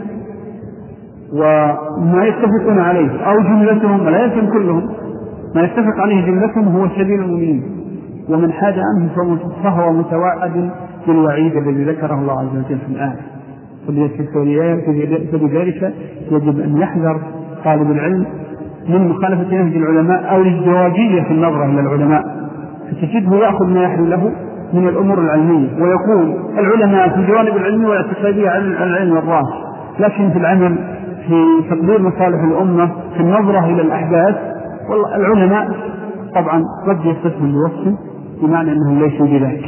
وما يتفقون عليه أو جملتهم، ولا يلزم كلهم، ما يتفق عليه جملتهم هو سبيل المؤمنين، ومن حاد عنه فهو متوعد بالوعيد الذي ذكره الله عز وجل في الآية. فلذلك يجب أن يحذر طالب العلم من مخالفة نهج العلماء أو الازدواجية في النظرة إلى العلماء، فتجده يأخذ ما يحل له من الأمور العلمية ويقول العلماء في الجوانب العلمية والاقتصادية عن العلم الراس، لكن في العمل في تقدير مصالح الأمة في النظرة إلى الأحداث والله العلماء طبعا قد يصفهم بوصف بمعنى أنهم ليسوا بذلك.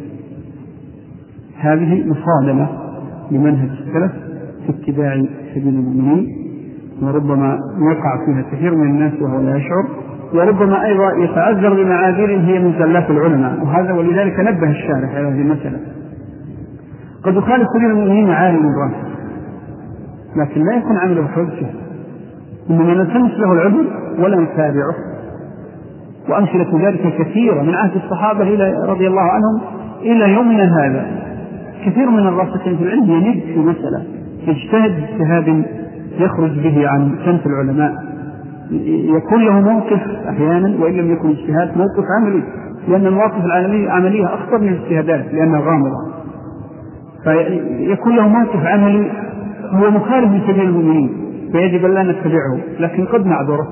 هذه مصادمة لمنهج السلف في اتباع سبيل المؤمنين، وربما يقع فيها كثير من الناس وهو لا يشعر، وربما أيضا يتعذر بمعاذير هي من زلات العلماء، وهذا ولذلك نبه الشارح على هذه المسألة. قد يخالف سبيل المؤمنين عالم راسخ لكن لا يكون عمله حجة، إنما نلتمس له العذر ولا نتابعه. وأمثلة ذلك كثيرة من عهد الصحابة إلى رضي الله عنهم إلى يومنا هذا. كثير من الراسخين في العلم ينب في مسألة يجتهد اجتهاد يخرج به عن سنة العلماء، يكون له موقف أحيانا وإن لم يكن اجتهاد موقف عملي، لأن المواقف العملية أخطر من الاجتهادات لأنها غامضة، فيكون له موقف عملي هو مخالف لسبيل المؤمنين فيجب أن لا نتبعه، لكن قد نعذره.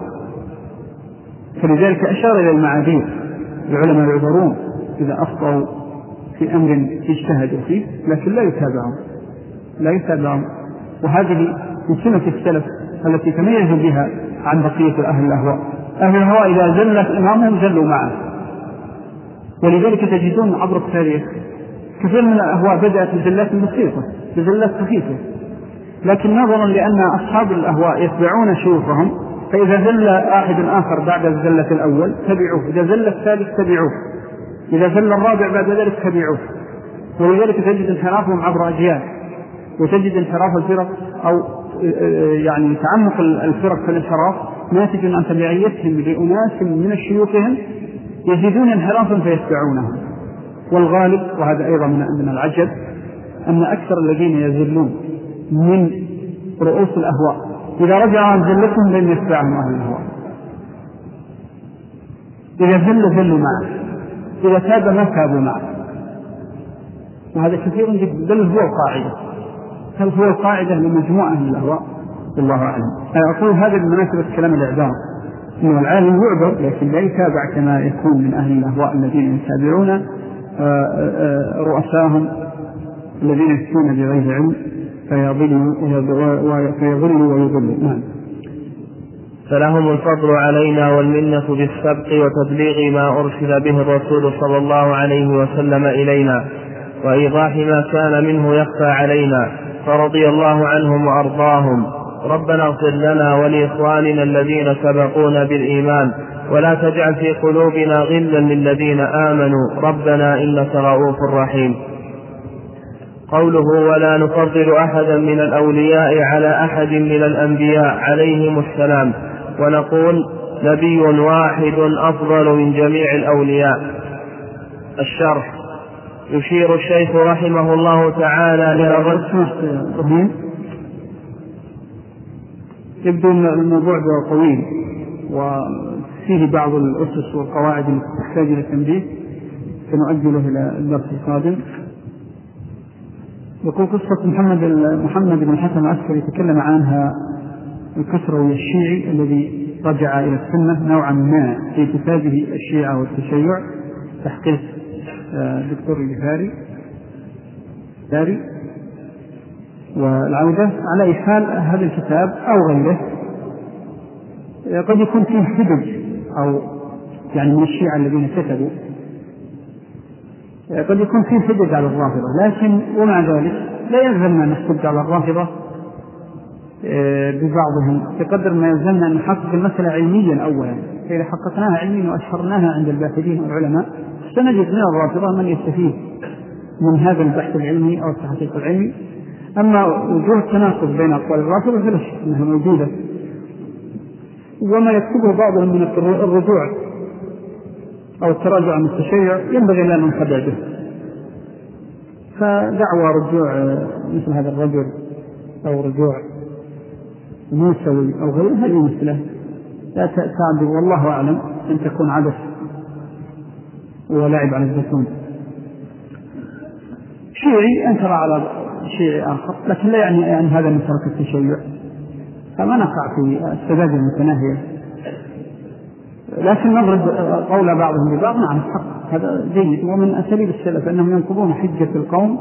فلذلك أشار إلى المعاذير، العلماء يعذرون إذا أخطأوا في أمر اجتهدوا فيه لكن لا يتابعون لا يتابعون وهذه من سنة السلف التي تميزوا بها عن بقية أهل الأهواء. أهل الأهواء إذا زلت إمامهم زلوا معه، ولذلك تجدون عبر التاريخ كثير من الأهواء بدأت بزلات بسيطة بزلات خفيفة، لكن نظرا لأن أصحاب الأهواء يتبعون شيوخهم فإذا زل أحد آخر بعد الزلة الأول تبعوه، إذا زل الثالث تبعوه، إذا زل الرابع بعد ذلك تبعوه. ولذلك تجد انحرافهم عبر أجيال، وتجد انحراف الفرق أو يعني تعمق الفرق في الانحراف ناتج عن تبعيتهم لأناس من الشيوخهم يزيدون انحرافا فيتبعونهم. والغالب وهذا أيضا من العجب أن أكثر الذين يزلون من رؤوس الأهواء إذا رجع عن زلتهم لم يتبعهم أهل الأهواء، إذا زل زلوا معه، إذا تاب ما تابوا معه، وهذا كثير جدا، بل هو القاعدة، هل هو القاعدة لمجموعة من الأهواء والله أعلم. أقول هذا بمناسبة كلام الإعذار، إنه العالم يعذر لكن لا يتابع كما يكون من أهل الأهواء الذين يتابعون رؤساهم الذين يفتون بغير علم فيضلوا ويضلوا. نعم. فلهم الفضل علينا والمنة بالسبق وتبليغ ما أرسل به الرسول صلى الله عليه وسلم إلينا وإيضاح ما كان منه يخفى علينا، فرضي الله عنهم وأرضاهم. ربنا اغفر لنا ولإخواننا الذين سبقونا بالإيمان ولا تجعل في قلوبنا غلا للذين آمنوا ربنا إنك رؤوف رحيم. قوله ولا نفضل أحدا من الأولياء على أحد من الأنبياء عليهم السلام، ونقول نبي واحد أفضل من جميع الأولياء. الشرح: يشير الشيخ رحمه الله تعالى إلى الرجل. يبدو أن الموضوع طويل وفيه بعض الأسس والقواعد التي تحتاج إلى تنبيه، سنؤجله إلى الدرس القادم. يقول قصة محمد محمد بن الحسن العسكري يتكلم عنها الكسروي الشيعي الذي رجع إلى السنة نوعا ما في كتابه الشيعة والتشيع، تحقيق دكتور الجفاري داري. والعودة على أي حال هذا الكتاب أو غيره قد يكون فيه حجج أو يعني من الشيعة الذين كتبوا قد يكون فيه حجج على الرافضة، لكن ومع ذلك لا يلزمنا أن نحتج على الرافضة ببعضهم بقدر ما يلزمنا أن نحقق المسألة علميا أولا. فإذا حققناها علميا وأشهرناها عند الباحثين والعلماء سنجد من الرافضة من يستفيد من هذا البحث العلمي أو التحقيق العلمي. أما وجوه التناقض بين أقوال الرافضة فلا شك أنها موجودة، وما يكتبه بعضهم من الرجوع أو التراجع عن التشيع ينبغي لا ننخدع به. فدعوى رجوع مثل هذا الرجل أو رجوع موسوي أو غيره هذه مثله لا تعد والله أعلم أن تكون عبث ولعب على الزيتون. شيعي أنكر على شيعي آخر، لكن لا يعني يعني هذا من ترك التشيع، فما نقع في السداد المتناهية، لكن نضرب قول بعضهم ببعض. نعم حق هذا جيد، ومن أساليب السلف أنهم ينقضون حجة القوم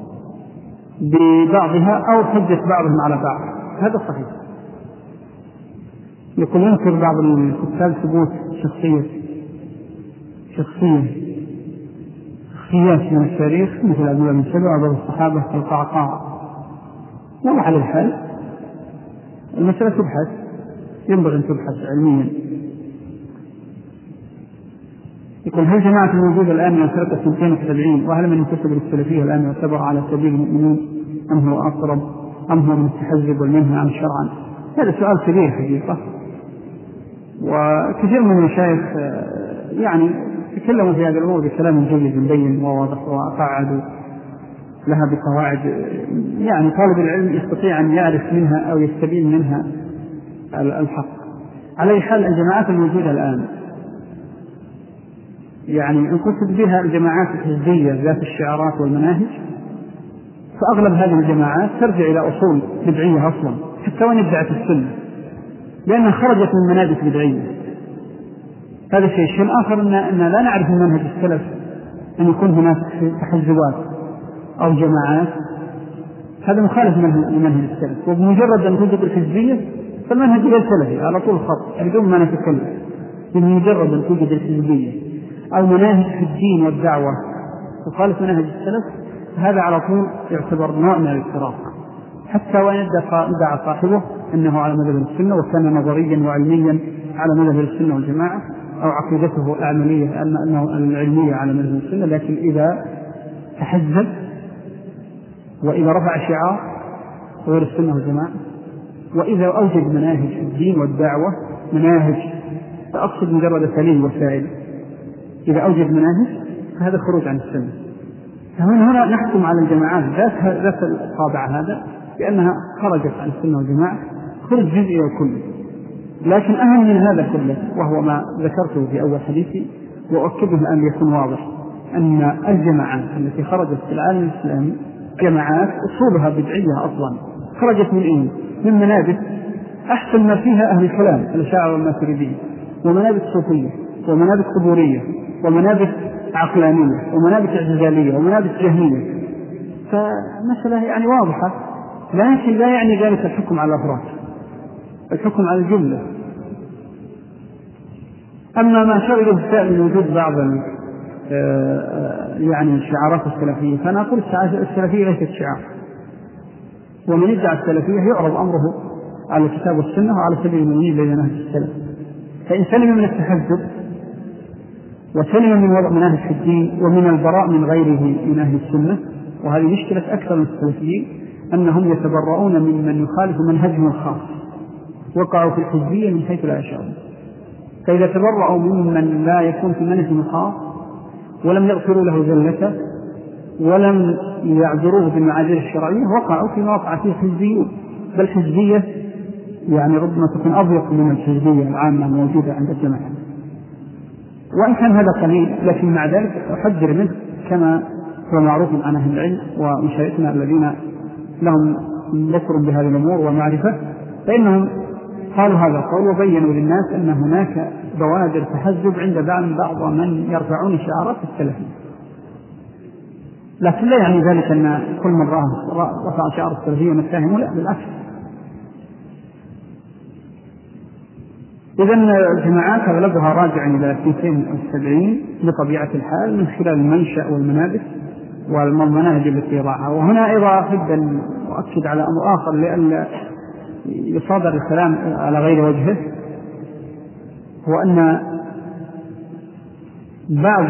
ببعضها أو حجة بعضهم على بعض، هذا صحيح. يقول ينكر بعض الكتاب ثبوت شخصية شخصية شخصيات من التاريخ مثل أبي بن سلوى وبعض الصحابة القعقاع. والله على الحال المسألة تبحث، ينبغي أن تبحث علميا. يقول هل جماعة الموجود الآن من الفرقة اثنتين وسبعين وهل من ينتسب للسلفية الآن يعتبر على سبيل المؤمنين أم هو أقرب أم هو من التحزب والمنهي عن شرعا؟ هذا سؤال كبير حقيقة، وكثير من المشايخ يعني تكلموا في هذا الأمور بكلام جيد مبين وواضح وقعدوا لها بقواعد يعني طالب العلم يستطيع أن يعرف منها أو يستبين منها الحق. على أي حال الجماعات الموجودة الآن يعني إن قصد بها الجماعات الحزبية ذات الشعارات والمناهج، فأغلب هذه الجماعات ترجع إلى أصول بدعية أصلا حتى وإن ادعت السنة، لأنها خرجت من منابت بدعية. هذا شيء. شيء آخر أن, أن لا نعرف من منهج السلف أن يكون هناك تحزبات أو جماعات، هذا مخالف لمنهج السلف. وبمجرد أن توجد الحزبية فالمنهج غير سلفي على طول الخط بدون ما نتكلم. بمجرد أن توجد الحزبية أو مناهج في الدين والدعوة تخالف منهج السلف هذا على طول يعتبر نوع من الافتراق، حتى وإن ادعى صاحبه أنه على مذهب السنة وكان نظريا وعلميا على مذهب السنة والجماعة، أو عقيدته العملية أنه العلمية على مذهب السنة، لكن إذا تحزب وإذا رفع شعار غير السنة والجماعة، وإذا أوجد مناهج في الدين والدعوة مناهج أقصد مجرد سليل وسائل، إذا أوجد مناهج فهذا خروج عن السنة. فهنا هنا نحكم على الجماعات ذات ذات الطابع هذا بأنها خرجت عن السنة والجماعة خرج جزئي وكلي. لكن أهم من هذا كله وهو ما ذكرته في أول حديثي وأؤكده الآن ليكون واضح، أن الجماعات التي خرجت في العالم الإسلامي جماعات أصولها بدعية أصلا، خرجت من إيه؟ من منابت أحسن ما فيها أهل الكلام الأشاعرة والماتريدية، ومنابت صوفية، ومنابت قبورية، ومنابت عقلانية، ومنابت اعتزالية، ومنابت جهمية. فمسألة يعني واضحة، لكن لا يعني ذلك الحكم على الأفراد، الحكم على الجملة. أما ما شغله السائل من وجود بعض يعني الشعارات السلفية، فأنا أقول السلفية ليست شعار، ومن يدعى السلفية يعرض أمره على الكتاب والسنة وعلى سبيل المؤمنين بين نهج السلف. فإن سلم من التحزب وسلم من وضع مناهج في الدين ومن البراء من غيره من أهل السنة، وهذه مشكلة أكثر من السلفيين أنهم يتبرؤون ممن يخالف منهجهم الخاص، وقعوا في الحزبية من حيث لا يشعرون. فإذا تبرؤوا ممن لا يكون في منهجهم الخاص ولم يغفروا له زلته ولم يعذروه بالمعاذير الشرعية وقعوا فيما وقع فيه الحزبيون، بل حزبية يعني ربما تكون أضيق من الحزبية العامة الموجودة عند الجماعة. وإن كان هذا قليل لكن مع ذلك أحذر منه كما هو معروف عن أهل العلم ومشايخنا الذين لهم بصر بهذه الأمور ومعرفة، فإنهم قالوا هذا القول وبينوا للناس أن هناك بوادر تحزب عند بعض من يرفعون شعارات السلفية، لكن لا يعني ذلك أن كل من رفع شعار السلفية متهم، لا بالعكس. إذن الجماعات أغلبها راجع إلى اثنين وسبعين بطبيعة الحال من خلال المنشأ والمنابس والمناهج التي راعها. وهنا أيضا أحب أن أؤكد على أمر آخر لأن يصادر الكلام على غير وجهه، هو أن بعض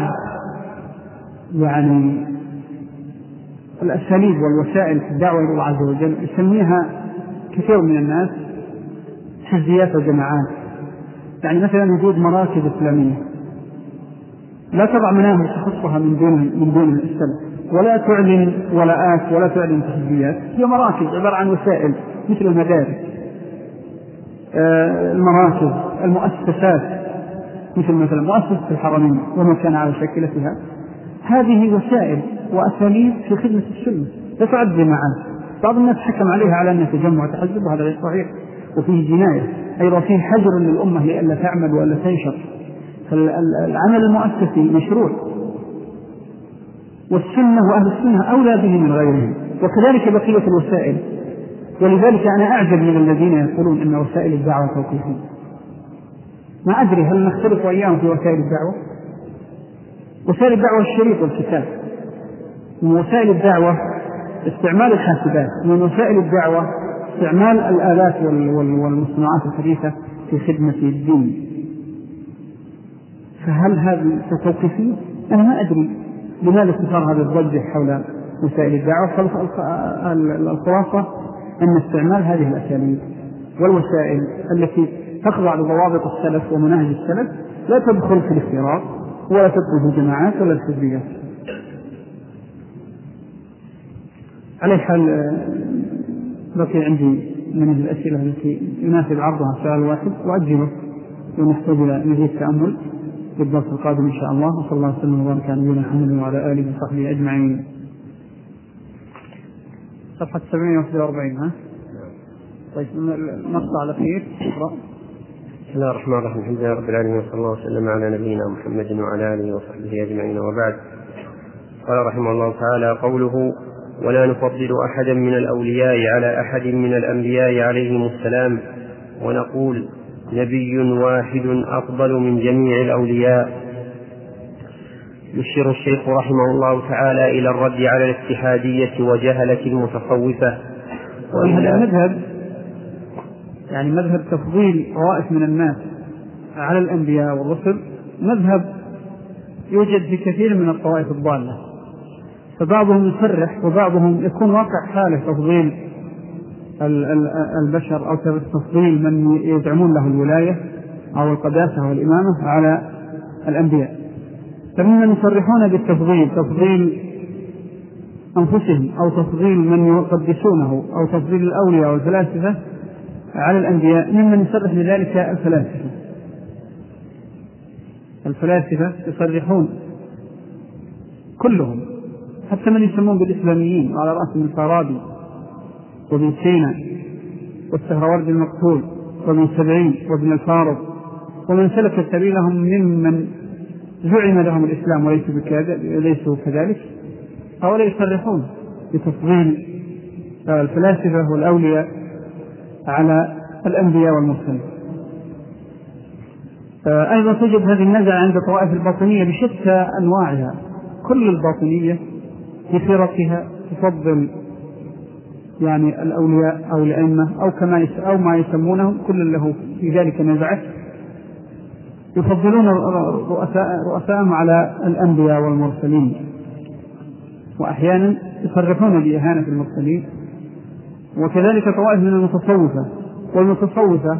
يعني الأساليب والوسائل في الدعوة إلى الله عز وجل يسميها كثير من الناس حزبيات وجماعات. يعني مثلا وجود مراكز إسلامية لا تضع مناهج تخصها من دون من دون السلف، ولا تعلن ولاءات ولا تعلن تحزبيات، هي مراكز عبارة عن وسائل مثل المدارس، آه المراكز، المؤسسات مثل مثلا مؤسسة الحرمين وما كان على شكلتها. هذه وسائل وأساليب في خدمة السنة لا تعد جماعات. بعض الناس حكم عليها على أنها تجمع وتحزب، وهذا غير صحيح، وفيه جناية أيضا، فيه حجر للأمة لألا تعمل ولا تنشر. فالعمل المؤسسي مشروع، والسنة وأهل السنة أولى به من غيرهم، وكذلك بقية الوسائل. ولذلك أنا أعجب من الذين يقولون أن وسائل الدعوة توقيفية. ما أدري هل نختلف وإياهم في وسائل الدعوة؟ وسائل الدعوة الشريط والكتاب. من وسائل الدعوة استعمال الحاسبات، من وسائل الدعوة استعمال الآلات والمصنوعات الحديثة في خدمة الدين. فهل هذا توقيفي؟ أنا ما أدري لماذا تثار هذا الضجة حول وسائل الدعوة. الخلاصة أن استعمال هذه الأساليب والوسائل التي تخضع لضوابط السلف ومناهج السلف لا تدخل في الافتراض ولا تدخل في الجماعات ولا الحزبيات. على حال بقي عندي من الأسئلة التي يناسب عرضها سؤال واحد وأجله، ونحتاج إلى مزيد تأمل في الدرس القادم إن شاء الله. وصلى الله وسلم وبارك على نبينا محمد وعلى آله وصحبه أجمعين. صفحة سبعمائة وواحد وأربعين. ها طيب المقطع الأخير. بسم الله الرحمن الرحيم. الحمد لله رب العالمين، وصلى الله وسلم على نبينا محمد وعلى آله وصحبه أجمعين، وبعد. قال رحمه الله تعالى: قوله: ولا نفضل أحدا من الأولياء على أحد من الأنبياء عليهم السلام، ونقول نبي واحد أفضل من جميع الأولياء. يشير الشيخ رحمه الله تعالى إلى الرد على الاتحادية وجهلة المتصوفة. وهذا مذهب يعني مذهب تفضيل طوائف من الناس على الأنبياء والرسل، مذهب يوجد في كثير من الطوائف الضالة. فبعضهم يصرح وبعضهم يكون واقع حاله تفضيل البشر أو تفضيل من يزعمون له الولاية أو القداسة والإمامة على الأنبياء. فممن يصرحون بالتفضيل تفضيل أنفسهم أو تفضيل من يقدسونه أو تفضيل الأولياء والفلاسفة على الأنبياء، ممن يصرح بذلك الفلاسفة. الفلاسفة يصرحون كلهم، حتى من يسمون بالإسلاميين، وعلى رأسهم الفارابي وابن سينا والسهروردي المقتول وابن سبعين وابن الفارض ومن سلك سبيلهم ممن زعم لهم الإسلام وليسوا كذلك. هؤلاء يصرحون بتفضيل الفلاسفة والأولياء على الأنبياء والمرسلين. أيضا توجد هذه النزعة عند طوائف الباطنية بشتى أنواعها. كل الباطنية في فرقها تفضل يعني الأولياء أو الأئمة أو كما أو ما يسمونهم كل له في ذلك نزعة، يفضلون رؤساء رؤساءهم على الأنبياء والمرسلين، وأحيانا يصرحون بإهانة المرسلين. وكذلك طوائف من المتصوفة، والمتصوفة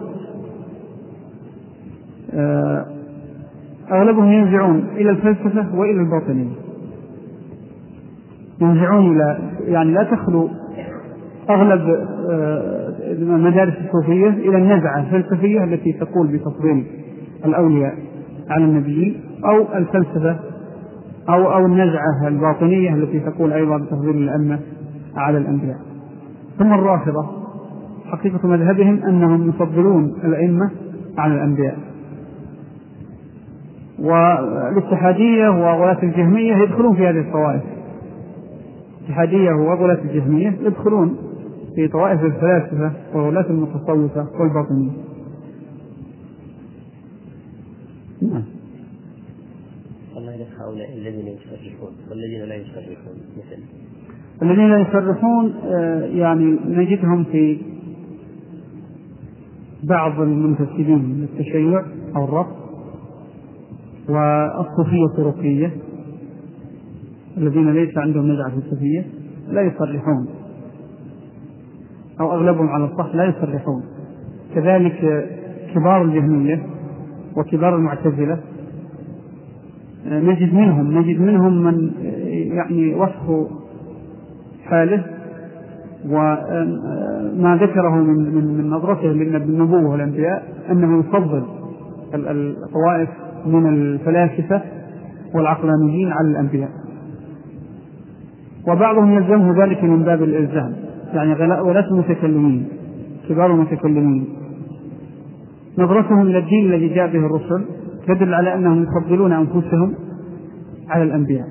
أغلبهم ينزعون إلى الفلسفة وإلى الباطنية، ينزعون إلى يعني لا تخلو أغلب مدارس الصوفية إلى النزعة الفلسفية التي تقول بتفضيل الأولياء على النبيين، أو الفلسفة أو أو النزعة الباطنية التي تقول أيضا بتفضيل الأئمة على الأنبياء. ثم الرافضة حقيقة مذهبهم أنهم يفضلون الأئمة على الأنبياء. والاتحادية وغلاة الجهمية يدخلون في هذه الطوائف، الاتحادية وغلاة الجهمية يدخلون في طوائف الفلاسفة وغلاة المتصوفة والباطنية. نعم. الله يلف هؤلاء الذين يصرحون والذين لا يصرحون مثل الذين لا يصرحون يعني نجدهم في بعض المنتسبين من التشيع أو الرفض والصوفية الطرقية الذين ليس عندهم نزعة فلسفية لا يصرحون، أو أغلبهم على الصح لا يصرحون. كذلك كبار الجهمية وكبار المعتزلة نجد منهم نجد منهم من يعني وصف حاله وما ذكره من من نظرته للنبوة والأنبياء أنه يفضل الطوائف من الفلاسفة والعقلانيين على الأنبياء، وبعضهم يلزمه ذلك من باب الإلزام، يعني ولاة المتكلمين كبار المتكلمين نظرتهم إلى الدين الذي جاء به الرسل تدل على أنهم يفضلون أنفسهم على الأنبياء،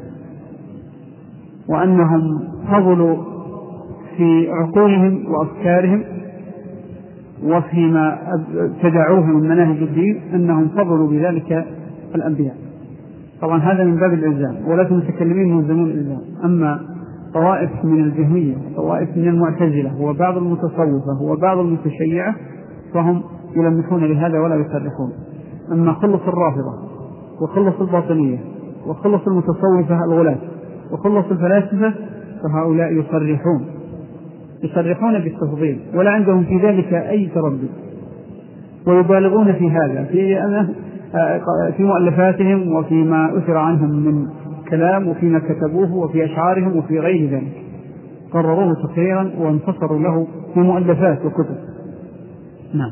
وأنهم فضلوا في عقولهم وأفكارهم وفيما ابتدعوه من مناهج الدين أنهم فضلوا بذلك الأنبياء. طبعا هذا من باب الإلزام، ولاة المتكلمين ملزمون الإلزام. أما طوائف من الجهمية وطوائف من المعتزلة وبعض المتصوفة وبعض المتشيعة فهم يلمحون لهذا ولا يصرحون. أما خلص الرافضة وخلص الباطنية وخلص المتصوفة الغلاة وخلص الفلاسفة فهؤلاء يصرحون يصرحون بالتفضيل ولا عندهم في ذلك أي تردد، ويبالغون في هذا في في مؤلفاتهم وفيما أثر عنهم من كلام وفيما كتبوه وفي أشعارهم وفي غير ذلك، قرروه تقريرا وانتصروا له في مؤلفات وكتب. نعم.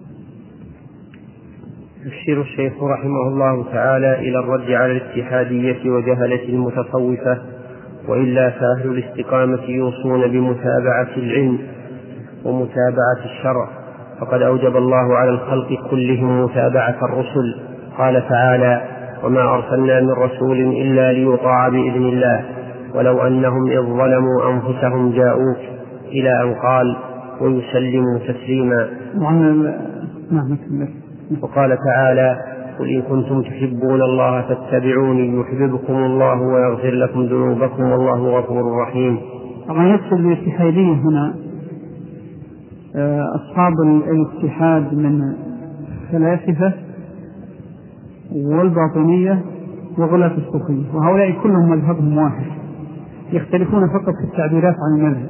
يشير الشيخ رحمه الله تعالى إلى الرد على الاتحادية وجهلة المتصوفة، وإلا فأهل الاستقامة يوصون بمتابعة العلم ومتابعة الشرع، فقد أوجب الله على الخلق كلهم متابعة الرسل. قال تعالى: وما أرسلنا من رسول إلا ليطاع بإذن الله ولو أنهم إذ ظلموا أنفسهم جاءوك، إلى أن قال: ويسلموا تسليما. وقال تعالى: قل إن كنتم تحبون الله فاتبعوني يحببكم الله ويغفر لكم ذنوبكم والله غفور رحيم. طبعا يقصد بالاتحادية هنا أصحاب الاتحاد من الفلاسفة والباطنية وغلاة الصوفية، وهؤلاء كلهم مذهبهم واحد، يختلفون فقط في التعبيرات عن المذهب.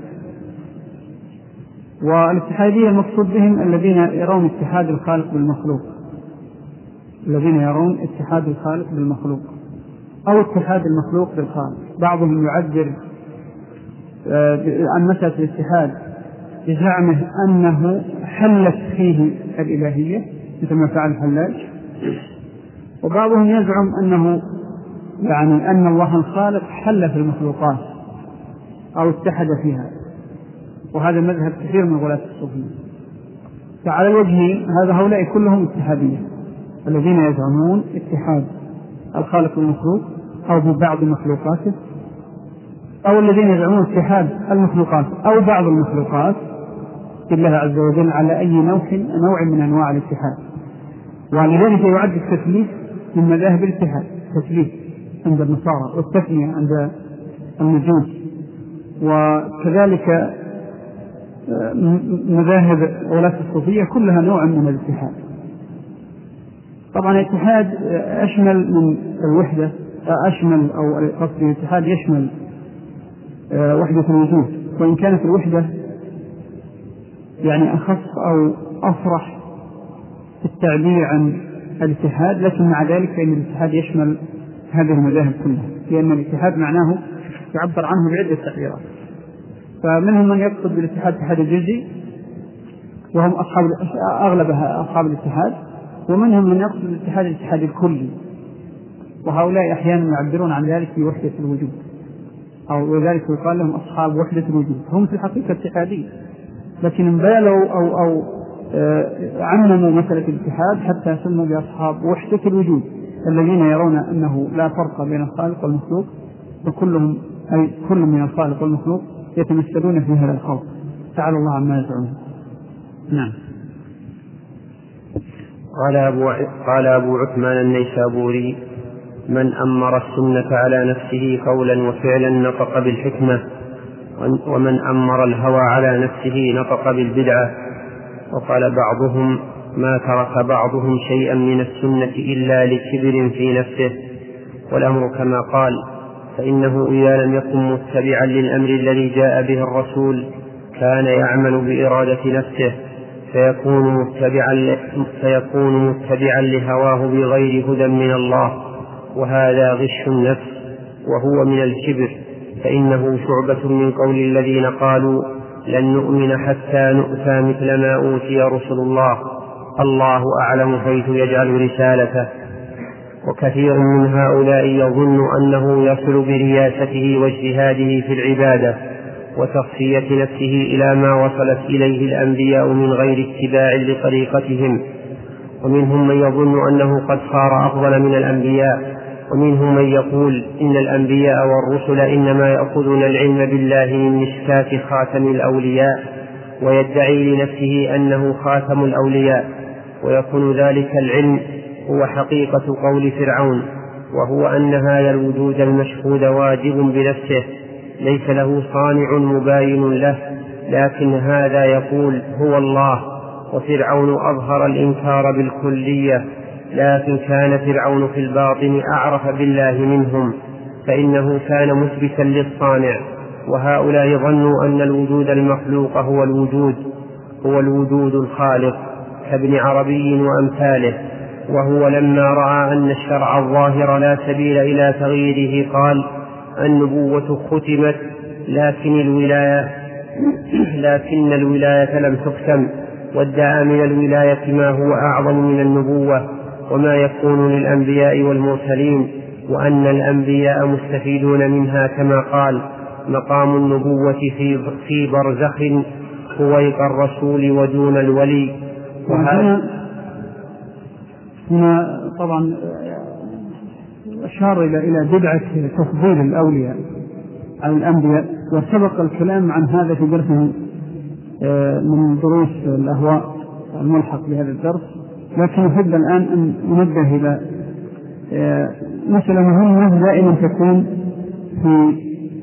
والاتحادية المقصود بهم الذين يرون اتحاد الخالق بالمخلوق الذين يرون اتحاد الخالق بالمخلوق أو اتحاد المخلوق بالخالق. بعضهم يعبر عن مسألة الاتحاد بزعمه أنه حلت فيه الإلهية مثل ما فعل الحلاج، وبعضهم يزعم أنه يعني أن الله الخالق حل في المخلوقات أو اتحد فيها، وهذا مذهب كثير من غلاة الصوفية. فعلى الوجهين هذا هؤلاء كلهم اتحادية، الذين يزعمون اتحاد الخالق بالمخلوق أو ببعض مخلوقاته، أو الذين يزعمون اتحاد المخلوقات أو بعض المخلوقات بالله عز وجل على أي نوع نوع من أنواع الاتحاد. ولذلك يعد التثليث من مذاهب الاتحاد، التثليث عند النصارى والتثنية عند المجوس. وكذلك مذاهب غلاة الصوفية كلها نوع من الاتحاد. طبعا الاتحاد أشمل من الوحدة، أشمل أو قصدي الاتحاد يشمل وحدة الوجود، وإن كانت الوحدة يعني أخف أو أفرح في التعبير عن الاتحاد، لكن مع ذلك فإن الاتحاد يشمل هذه المذاهب كلها، لأن الاتحاد معناه يعبر عنه بعدة تعبيرات. فمنهم من يقصد بالاتحاد الاتحاد الجزئي وهم أصحاب أغلبها أصحاب الاتحاد، ومنهم من يقصد بالاتحاد الاتحاد الكلي، وهؤلاء أحيانا يعبرون عن ذلك في وحدة الوجود، أو وذلك يقال لهم أصحاب وحدة الوجود. هم في الحقيقة اتحادية، لكن انبالوا أو, أو عمموا مسألة الاتحاد حتى سموا بأصحاب وحدة الوجود، الذين يرون أنه لا فرق بين الخالق والمخلوق، وكلهم أي كل من الخالق والمخلوق يتمثلون في هذا الخلق، تعالى الله عما يزعمون. نعم. قال أبو, قال أبو عثمان النيسابوري: من أمر السنة على نفسه قولا وفعلا نطق بالحكمة، ومن أمر الهوى على نفسه نطق بالبدعة. وقال بعضهم: ما ترك بعضهم شيئا من السنة إلا لكبر في نفسه. والأمر كما قال، فإنه إذا لم يكن متبعا للأمر الذي جاء به الرسول كان يعمل بإرادة نفسه، فيكون متبعا, فيكون متبعا لهواه بغير هدى من الله، وهذا غش النفس وهو من الكبر، فإنه شعبة من قول الذين قالوا لن نؤمن حتى نؤتى مثل ما أوتي رسل الله، الله أعلم حيث يجعل رسالته. وكثير من هؤلاء يظن أنه يصل برياسته واجتهاده في العبادة وتصفية نفسه إلى ما وصلت إليه الأنبياء من غير اتباع لطريقتهم. ومنهم من يظن أنه قد صار أفضل من الأنبياء، ومنهم من يقول إن الأنبياء والرسل إنما يأخذون العلم بالله من مشكاة خاتم الأولياء، ويدعي لنفسه أنه خاتم الأولياء، ويكون ذلك العلم هو حقيقة قول فرعون، وهو أن هذا الوجود المشهود واجب بنفسه ليس له صانع مباين له، لكن هذا يقول هو الله. وفرعون أظهر الإنكار بالكلية، لكن كان فرعون في الباطن أعرف بالله منهم، فإنه كان مثبتا للصانع. وهؤلاء ظنوا أن الوجود المخلوق هو الوجود هو الوجود الخالق كابن عربي وأمثاله، وهو لما رأى أن الشرع الظاهر لا سبيل إلى تغييره قال: النبوة ختمت لكن الولاية لكن الولاية لم تختم، وادعى من الولاية ما هو أعظم من النبوة وما يكون للأنبياء والمرسلين، وأن الأنبياء مستفيدون منها، كما قال: مقام النبوة في برزخ فويق الرسول ودون الولي. وهنا هنا طبعا أشار إلى إلى بدعة تفضيل الأولياء على الأنبياء، وسبق الكلام عن هذا في درس من دروس الأهواء الملحق بهذا الدرس، لكن أحب الآن أن ننبه إلى مسألة مهمة دائما تكون في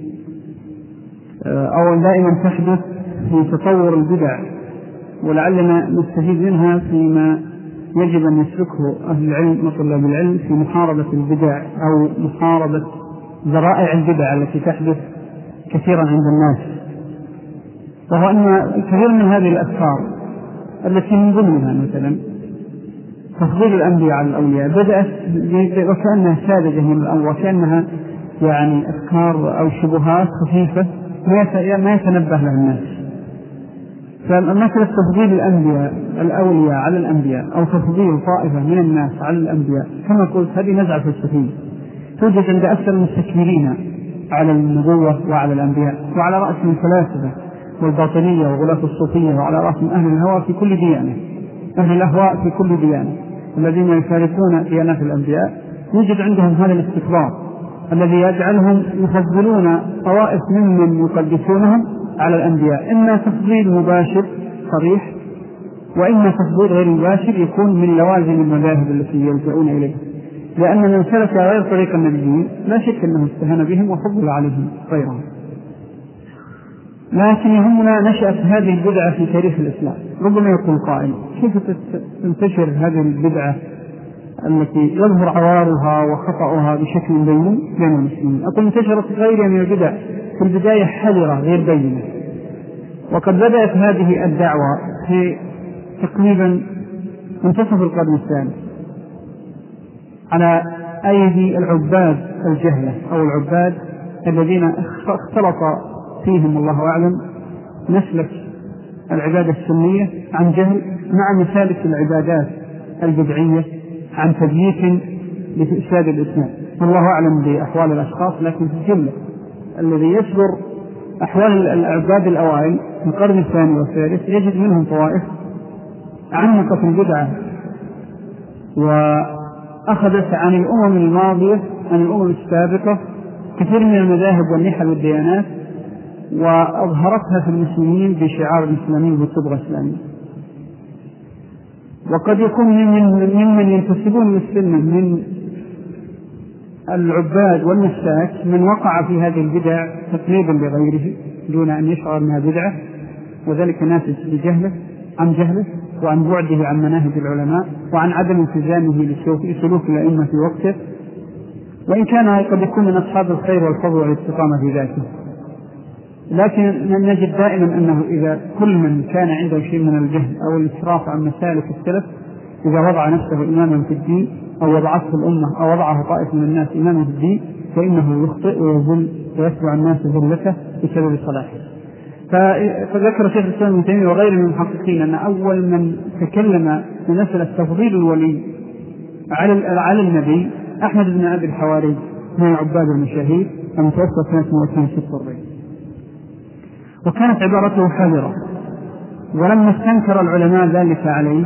أو دائما تحدث في تطور البدع، ولعلنا نستفيد منها فيما يجب أن يسلكه أهل العلم وطلاب العلم في محاربة البدع أو محاربة ذرائع البدع التي تحدث كثيرا عند الناس. وهو أن كثير من هذه الأفكار التي من ضمنها مثلا تفضيل الأنبياء على الأولياء بدأت وكأنها ساذجة من الأمر، وكأنها يعني أفكار أو شبهات خفيفة ما يتنبه لها الناس. فمثل تفضيل الأنبياء الأولياء على الأنبياء أو تفضيل طائفة من الناس على الأنبياء، كما قلت هذه نزعة فلسفية توجد عند أكثر المستكبرين على النبوة وعلى الأنبياء، وعلى رأسهم الفلاسفة والباطنية وغلاة الصوفية، وعلى رأسهم أهل الهوى في كل ديانة، أهل الأهواء في كل ديانة الذين يشاركون ديانات الأنبياء. يوجد عندهم هذا الاستكبار الذي يجعلهم يفضلون طوائف ممن يقدسونهم على الأنبياء، إما تفضيل مباشر صريح، وإما تفضيل غير مباشر يكون من لوازم المذاهب التي يلجؤون إليها، لأن من سلك غير طريق النبيين لا شك أنه استهان بهم وفضل عليهم غيرهم. لكن يهمنا نشأة هذه البدعة في تاريخ الإسلام. ربما يكون قائل كيف تنتشر هذه البدعة التي يظهر عوارها وخطأها بشكل بين بين المسلمين؟ أقول انتشرت غيرها من البدع في البداية حذرة غير بينة، وقد بدأت هذه الدعوة في تقريبا منتصف القرن الثاني على أيدي العباد الجهلة أو العباد الذين اختلط فيهم الله أعلم مسلك العبادة السنية عن جهل مع مسالك العبادات البدعية عن تبييت لإفساد الإسلام. والله أعلم بأحوال الأشخاص، لكن في الجملة الذي يصبر أحوال العباد الأوائل في القرن الثاني والثالث يجد منهم طوائف عمقت البدعة وأخذت عن الأمم الماضية عن الأمم السابقة كثير من المذاهب والنحل والديانات وأظهرتها في المسلمين بشعار الإسلامي والصبغة الإسلامية. وقد يكون ممن ينتسبون للسنة من العباد والنساك من وقع في هذه البدع تقليدا لغيره دون أن يشعر أنها بدعة، وذلك ناتج لجهله عن جهله وعن بعده عن مناهج العلماء وعن عدم التزامه لسلوك الأئمة في وقته، وإن كان قد يكون من أصحاب الخير والفضل والاستقامة في ذاته. لكن نجد دائما أنه إذا كل من كان عنده شيء من الجهل أو الإسراف عن مسالك السلف إذا وضع نفسه إماما في الدين أو وضعته الأمة أو وضعه طائف من الناس إماما في الدين فإنه يخطئ ويذل ويتبع الناس ذلته بسبب صلاحه. فذكر شيخ الإسلام ابن تيمية وغيره من المحققين أن أول من تكلم في مسألة تفضيل الولي على على النبي أحمد بن أبي الحواري من العباد المشاهير المتوفى سنة مئتين وستة وأربعين، وكانت عبارته حذرة. ولما استنكر العلماء ذلك عليه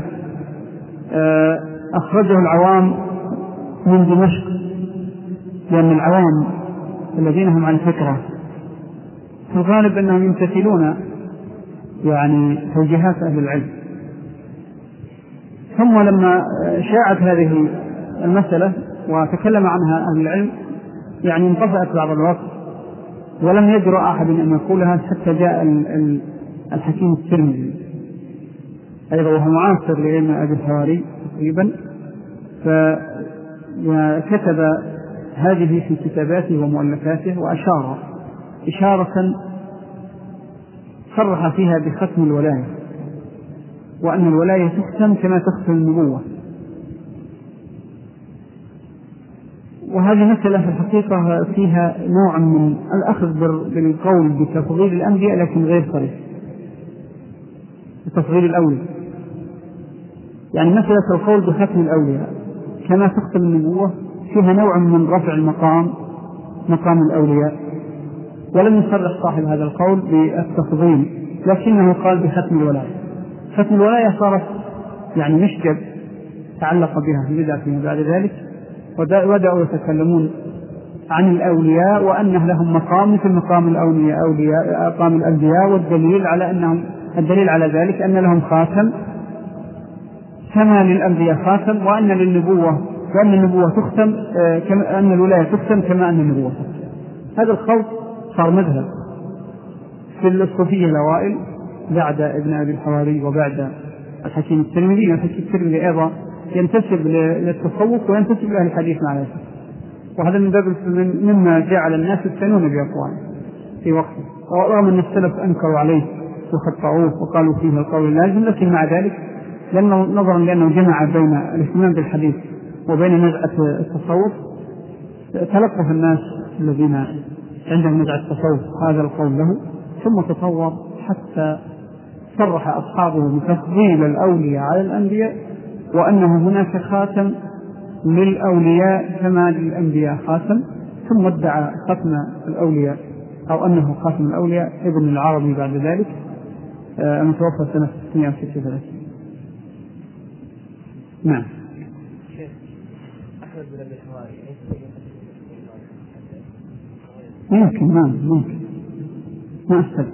أخرجه العوام من دمشق، لأن العوام الذين هم عن فكرة في الغالب أنهم يمتثلون يعني توجيهات أهل العلم. ثم لما شاعت هذه المسألة وتكلم عنها أهل العلم يعني انطفأت بعض الوقت ولم يجرؤ أحد أن يقولها حتى جاء الحكيم الترمذي أيضا وهو معاصر لابن أبي الحواري تقريبا، فكتب هذه في كتاباته ومؤلفاته وأشار إشارة صرح فيها بختم الولاية وأن الولاية تختم كما تختم النبوة. وهذه مسألة في الحقيقة فيها نوع من الأخذ بالقول بتفضيل الأنبياء لكن غير صريح، بتفضيل الأولياء. يعني مسألة القول بختم الأولياء كما تختم النبوة فيها نوع من رفع المقام مقام الأولياء، ولم يصرح صاحب هذا القول بالتفضيل لكنه قال بختم الولاية. ختم الولاية صارت يعني مشجب تعلق بها في البدع فيما بعد ذلك، وبدأوا يتكلمون عن الأولياء وأنه لهم مقام مثل مقام الأولياء أولياء مقام الأنبياء، والدليل على أنهم الدليل على ذلك أن لهم خاتم كما للأنبياء خاتم، وأن للنبوة وأن النبوة تختم كما أن الولاية تختم كما أن النبوة تختم. هذا الخوض صار مذهب في الصوفية الأوائل بعد ابن أبي الحواري وبعد الحكيم الترمذي. الحكيم الترمذي أيضا ينتسب للتصوف وينتسب لأهل الحديث مع ذلك، وهذا من باب مما جعل الناس يستنون بأقواله في وقته، ورغم أن السلف أنكروا عليه وخطأوه وقالوا فيه القول اللازم، لكن مع ذلك لأنه نظرا لأنه جمع بين الاهتمام بالحديث وبين نزعة التصوف تلقف الناس الذين عندهم نزعة التصوف هذا القول له، ثم تطور حتى صرح أصحابه بتفضيل الأولياء على الأنبياء وأنه هناك خاتم للأولياء كما للأنبياء خاتم، ثم ادعى ختم الأولياء أو أنه خاتم الأولياء ابن العربي بعد ذلك المتوفى سنة ستمائة وستة وثلاثين. نعم. ممكن نعم ممكن ما أستبعد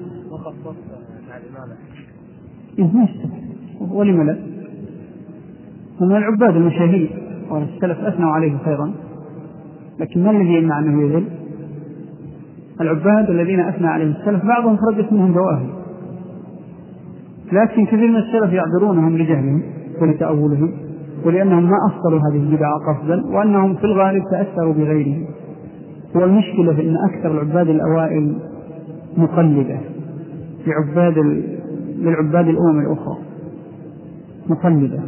إيه ما أستبعد ولم لا، هم العباد المشاهير والسلف أثنوا عليه خيرا، لكن ما الذي يمنع أنه يذل؟ العباد الذين أثنى عليهم السلف بعضهم خرجت منهم ظواهر، لكن كثير من السلف يعذرونهم لجهلهم ولتأولهم ولأنهم ما أصلوا هذه البدع قصدا، وأنهم في الغالب تأثروا بغيرهم. والمشكلة في أن أكثر العباد الأوائل مقلدة لعباد ال... للعباد الأمم الأخرى، مقلدة.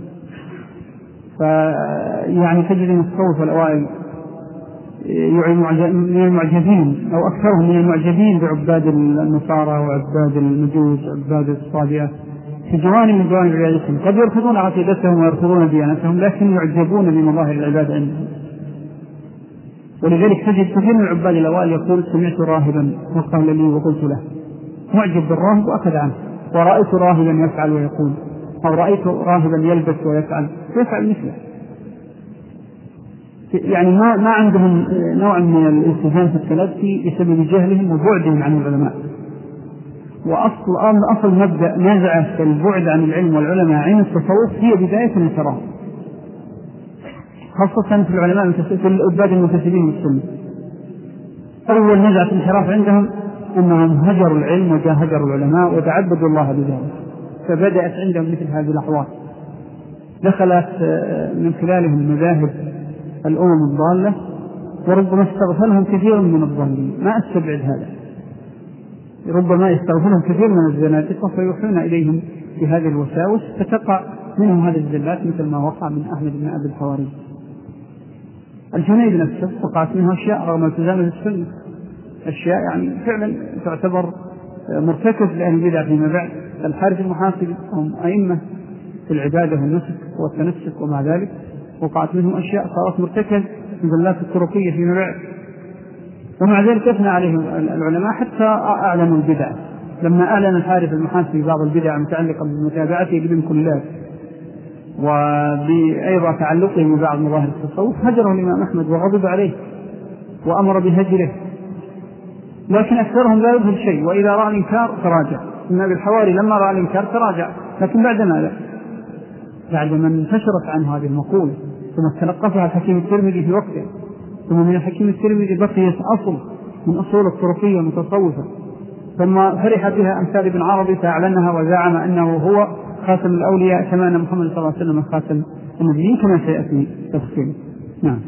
فيعني تجد أن الصوف الأوائل من المعجبين أو أكثرهم من المعجبين بعباد النصارى وعباد المجوس وعباد الصابئة في جوانب من جوانب عبادتهم، قد يرفضون عقيدتهم ويرفضون ديانتهم لكن يعجبون بمظاهر العبادة عندهم. ولذلك تجد كثير من العباد الأوائل يقول سمعت راهبا وقال لي وقلت له، معجب بالراهب وأخذ عنه، ورأيت راهبا يفعل ويقول، أو رأيت راهبا يلبس ويفعل ويفعل مثله. يعني ما ما عندهم نوع من الالتزام في التلقي بسبب جهلهم وبعدهم عن العلماء. وأصل أصل مبدأ نزعة البعد عن العلم والعلماء عين التصوف هي بداية الانحراف، خاصة في العلماء في العباد المنتسبين للسنة. أول نزعة الانحراف عندهم أنهم هجروا العلم وهجروا العلماء وتعبدوا الله بذلك، فبدأت عندهم مثل هذه الأحوال، دخلت من خلالهم المذاهب الأمم الضالة، وربما استغفلهم كثير من الضالين. ما أستبعد هذا، ربما يستغفلهم كثير من الزنادقة فيوحون إليهم بهذه الوساوس فتقع منهم هذه الزلات مثل ما وقع من أحمد بن أبي الحواري. الجنيد نفسه وقعت منه أشياء رغم التزامه السنة، أشياء يعني فعلا تعتبر مرتكز لأهل البدع فيما بعد. الحارث المحاسبي هم أئمة في العبادة والنسك والتنسك ومع ذلك وقعت منهم أشياء صارت مرتكز من زلات الطرقية فيما بعد، ومع ذلك أثنى عليهم العلماء حتى أعلنوا البدع. لما أعلن الحارث المحاسبي بعض البدع المتعلقة بمتابعته بابن كلاب وبأيضا تعلقه ببعض مظاهر التصوف هجره الإمام أحمد وغضب عليه وأمر بهجره، لكن أكثرهم لا يظهر شيء، وإذا رأى الإنكار تراجع. ابن أبي الحواري لما رأى الإنكار تراجع، لكن بعد ماذا؟ بعد ما انتشرت عنه هذه المقولة ثم تلقفها الحكيم الترمذي في وقته، ثم من الحكيم الترمذي بقيت أصل من أصول الطرقية المتصوفة، ثم فرح بها أمثال ابن عربي فأعلنها وزعم أنه هو خاتم الأولياء كما أن محمد صلى الله عليه وسلم خاتم النبيين كما سيأتي تفصيل. نعم.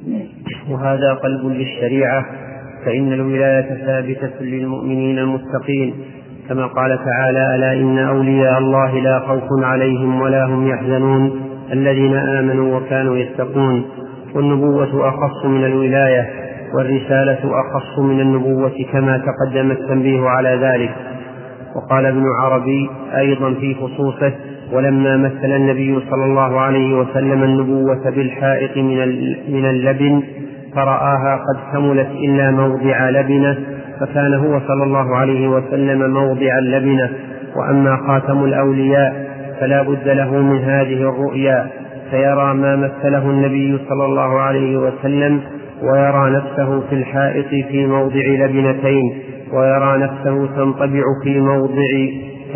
وهذا قلب للشريعة، فإن الولاية ثابتة للمؤمنين المتقين، كما قال تعالى: ألا إن أولياء الله لا خوف عليهم ولا هم يحزنون الذين آمنوا وكانوا يتقون. والنبوة أخص من الولاية، والرسالة أخص من النبوة كما تقدم التنبيه على ذلك. وقال ابن عربي أيضا في خصوصه: ولما مثل النبي صلى الله عليه وسلم النبوة بالحائط من اللبن فرآها قد كملت إلا موضع لبنة، فكان هو صلى الله عليه وسلم موضع اللبنة. وأما خاتم الأولياء فلا بد له من هذه الرؤيا، فيرى ما مثله النبي صلى الله عليه وسلم، ويرى نفسه في الحائط في موضع لبنتين، ويرى نفسه تنطبع في موضع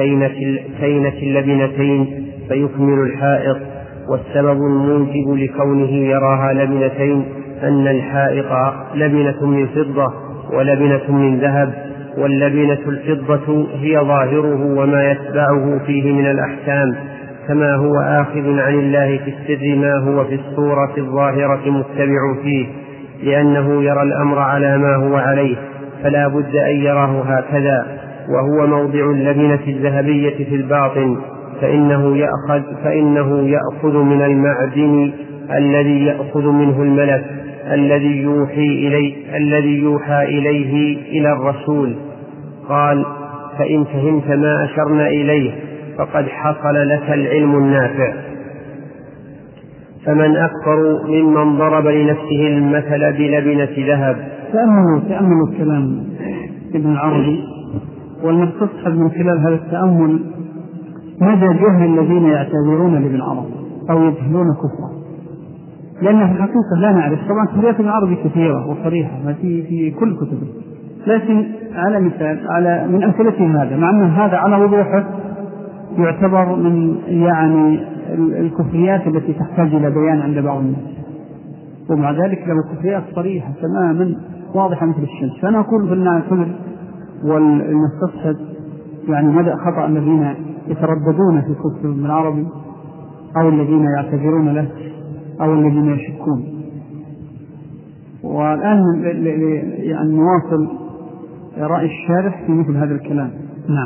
كينة اللبنتين فيكمل الحائط. والسبب الموجب لكونه يراها لبنتين أن الحائط لبنة من فضة ولبنة من ذهب، واللبنة الفضة هي ظاهره وما يتبعه فيه من الأحكام، كما هو آخذ عن الله في السر ما هو في الصورة الظاهرة متبع فيه، لأنه يرى الأمر على ما هو عليه، فلا بد أن يراه هكذا. وهو موضع اللبنة الذهبية في الباطن، فإنه يأخذ, فإنه يأخذ من المعدن الذي يأخذ منه الملك الذي يوحي إليه, الذي يوحى إليه إلى الرسول. قال: فإن فهمت ما أشرنا إليه فقد حصل لك العلم النافع. فمن أكبر ممن ضرب لنفسه المثل بلبنة ذهب. تأملوا تأملوا الكلام ابن العربي، ولنستصحب من خلال هذا التأمل مدى جهل الذين يعتذرون لابن عربي أو يجهلون كفره، لأن في الحقيقة لا نعرف. طبعا كتابات ابن عربي كثيرة وصريحة في في كل كتبه، لكن على مثال على من أمثلته هذا، مع أن هذا على وضوحه يعتبر من يعني الكفريات التي تحتاج إلى بيان عند بعض الناس، ومع ذلك له كفريات صريحة تماما واضحة مثل الشمس. فأنا أقول بالله الكبر والمستصحب يعني مدى خطأ الذين يترددون في كتب من العربي أو الذين يعتذرون له أو الذين يشكون. والآن يعني نواصل رأي الشارح في مثل هذا الكلام. نعم.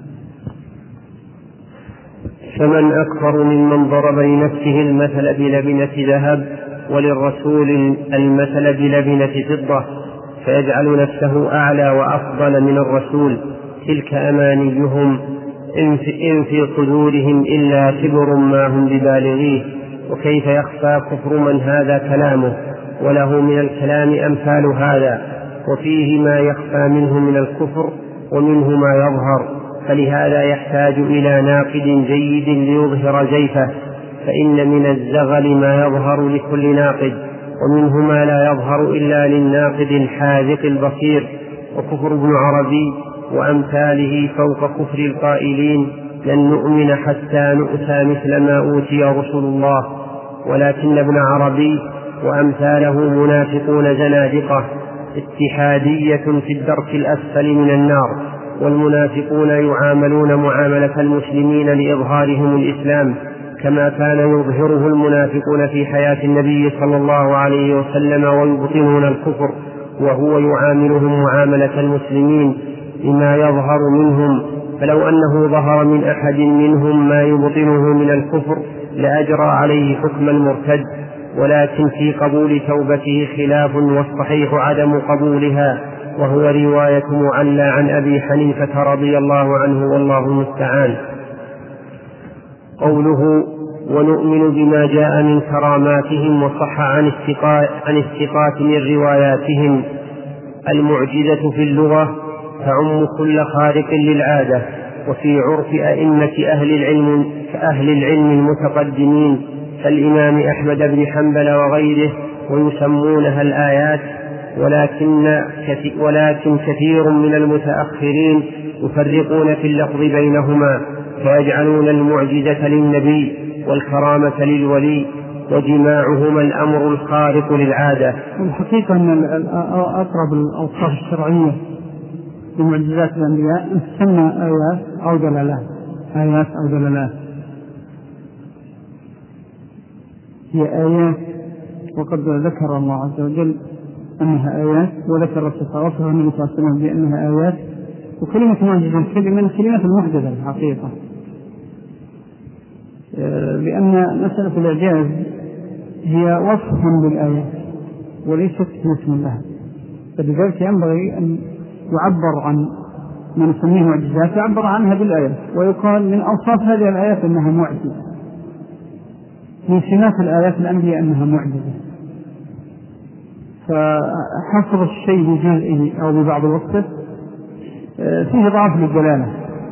فمن أكبر ممن ضرب لنفسه المثل بلبنة ذهب وللرسول المثل بلبنة فضة فيجعل نفسه أعلى وأفضل من الرسول، تلك أمانيهم إن في صدورهم إلا كبر ما هم ببالغيه. وكيف يخفى كفر من هذا كلامه وله من الكلام أمثال هذا، وفيه ما يخفى منه من الكفر ومنه ما يظهر، فلهذا يحتاج إلى ناقد جيد ليظهر زيفه، فإن من الزغل ما يظهر لكل ناقد، ومنه ما لا يظهر إلا للناقد الحاذق البصير. وكفر ابن عربي وأمثاله فوق كفر القائلين لن نؤمن حتى نؤتى مثل ما أوتي رسل الله، ولكن ابن عربي وأمثاله منافقون زنادقة اتحادية في الدرك الأسفل من النار، والمنافقون يعاملون معاملة المسلمين لإظهارهم الإسلام كما كان يظهره المنافقون في حياة النبي صلى الله عليه وسلم ويبطنون الكفر، وهو يعاملهم معاملة المسلمين لما يظهر منهم. فلو أنه ظهر من أحد منهم ما يبطنه من الكفر لأجرى عليه حكم المرتد، ولكن في قبول توبته خلاف، والصحيح عدم قبولها، وهو رواية معلى عن أبي حنيفة رضي الله عنه والله المستعان. قوله ونؤمن بما جاء من كراماتهم وصح عن الثقات من رواياتهم. المعجزة في اللغة تعم كل خارق للعادة، وفي عرف أئمة أهل العلم كأهل العلم المتقدمين كالإمام أحمد بن حنبل وغيره، ويسمونها الآيات، ولكن ولكن كثير من المتأخرين يفرقون في اللفظ بينهما، فيجعلون المعجزة للنبي والكرامة للولي، وجماعهما الأمر الخارق للعادة. الحقيقة أن أقرب الأوصاف الشرعية لمعجزات الأنبياء أن تسمى آيات أو دلالات. آيات أو دلالات هي آيات، وقد ذكر الله عز وجل أنها آيات، وذكر التصرفها النبي صلى الله عليه وسلم بأنها آيات. وكلمة معجزة كلمة كلمة المحدثة الحقيقة، لأن مسألة الإعجاز هي وصف بالآيات وليست اسم لها، فلذلك ينبغي أن يعبر عن ما نسميه معجزات يعبر عنها بالآيات، ويقال من أوصاف هذه الآيات أنها معجزة، من سمات الآيات الأنبياء أنها معجزة. فحصر الشيء بجزئه أو ببعض وصفه فيه ضعف للدلالة،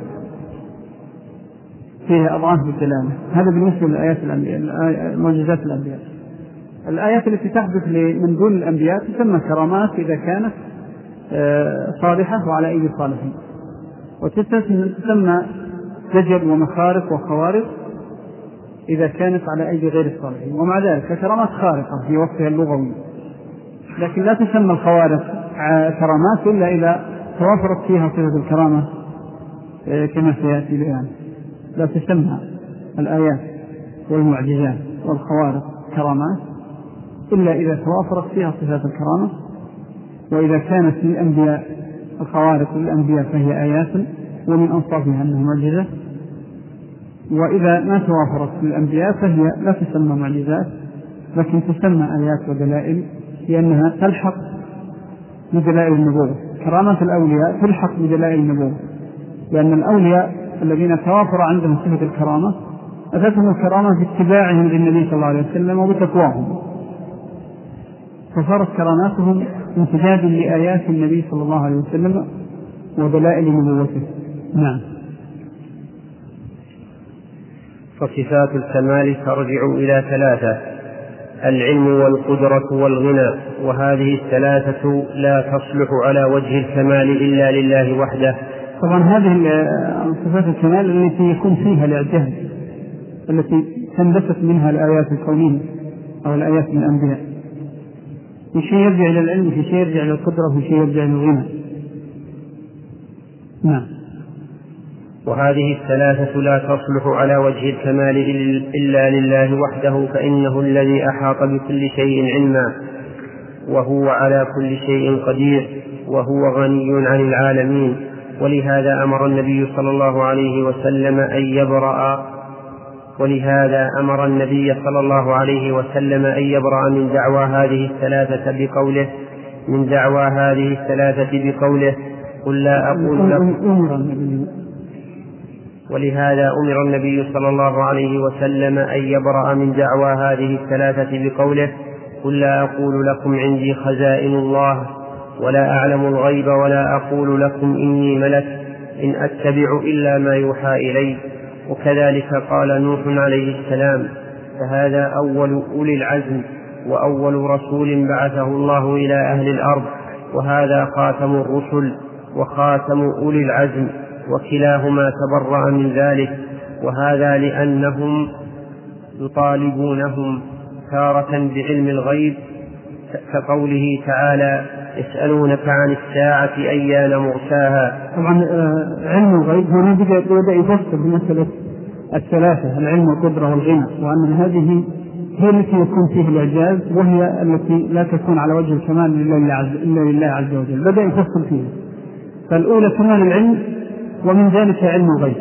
فيه أضعاف للدلالة. هذا بالنسبة للآيات الأنبياء، معجزات الأنبياء. الآيات التي تحدث من دون الأنبياء تسمى كرامات إذا كانت صالحة وعلى أيدي صالحين، وتسمى زجر ومخارق وخوارق إذا كانت على أيدي غير الصالحين. ومع ذلك كرامات خارقة في وصفها اللغوي، لكن لا تسمى الخوارق كرامات إلا إذا توافرت فيها صفة الكرامة كما سيأتي بيان. لا تسمى الآيات والمعجزات والخوارق كرامات إلا إذا توافرت فيها صفات الكرامة، وإذا كانت للأنبياء الخوارق للأنبياء فهي آيات ومن أنصافها أنها معجزة، وإذا ما توافرت للأنبياء فهي لا تسمى معجزات لكن تسمى آيات ودلائل، لأنها تلحق بدلائل النبوة. كرامات الأولياء تلحق بدلائل النبوة، لأن الأولياء الذين توافر عندهم صفة الكرامة أتتهم الكرامة باتباعهم للنبي صلى الله عليه وسلم وبتقواهم، فصارت كراماتهم امتداد لآيات النبي صلى الله عليه وسلم ودلائل نبوته. نعم. فصفات الكمال ترجع إلى ثلاثة: العلم والقدرة والغنى، وهذه الثلاثة لا تصلح على وجه الكمال إلا لله وحده. طبعا هذه صفات الكمال التي يكون فيها الإعجاز، التي تنبثق منها الآيات الكونية أو الآيات من الأنبياء، في شيء يرجع إلى العلم، في شيء يرجع إلى القدرة، في شيء يرجع إلى الغنى. نعم. وهذه الثلاثة لا تصلح على وجه الكمال إلا لله وحده، فإنه الذي أحاط بكل شيء علما، وهو على كل شيء قدير، وهو غني عن العالمين. ولهذا أمر النبي صلى الله عليه وسلم أن يبرأ ولهذا أمر النبي صلى الله عليه وسلم أن يبرأ من دعوى هذه الثلاثة بقوله من دعوى هذه الثلاثة بقوله قل لا أقول لكم ولهذا أمر النبي صلى الله عليه وسلم أن يبرأ من دعوى هذه الثلاثة بقوله قل لا أقول لكم عندي خزائن الله ولا أعلم الغيب ولا أقول لكم إني ملك إن أتبع إلا ما يوحى إلي. وكذلك قال نوح عليه السلام، فهذا أول أولي العزم وأول رسول بعثه الله إلى أهل الأرض، وهذا خاتم الرسل وخاتم أولي العزم، وكلاهما تبرأ من ذلك. وهذا لأنهم يطالبونهم تارة بعلم الغيب كقوله تعالى يسألونك عن الساعة أيان مرساها. طبعا علم الغيب هنا بدأ يفسر بمسألة الثلاثة، العلم والقدرة والغنى، وأن هذه هي التي يكون فيها الإعجاز، وهي التي لا تكون على وجه الكمال إلا لله عز وجل. بدأ يفسر فيها. فالأولى كمال العلم، ومن ذلك علم الغيب،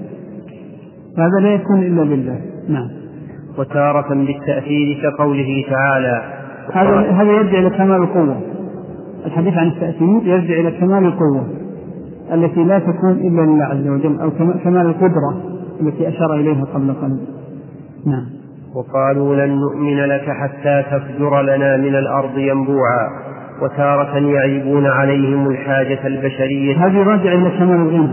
هذا لا يكون إلا لله. نعم. وتارة بالتأثير كقوله تعالى هذا هذا يرجع إلى كمال القوة. الحديث عن التأثير يرجع إلى كمال القوة التي لا تكون إلا لله عز وجل، أو كمال القدرة التي أشار إليها قبل قليل. نعم. وقالوا لن نؤمن لك حتى تفجر لنا من الأرض ينبوعا. وتارة يعيبون عليهم الحاجة البشرية. هذه راجع إلى كمال الغنى،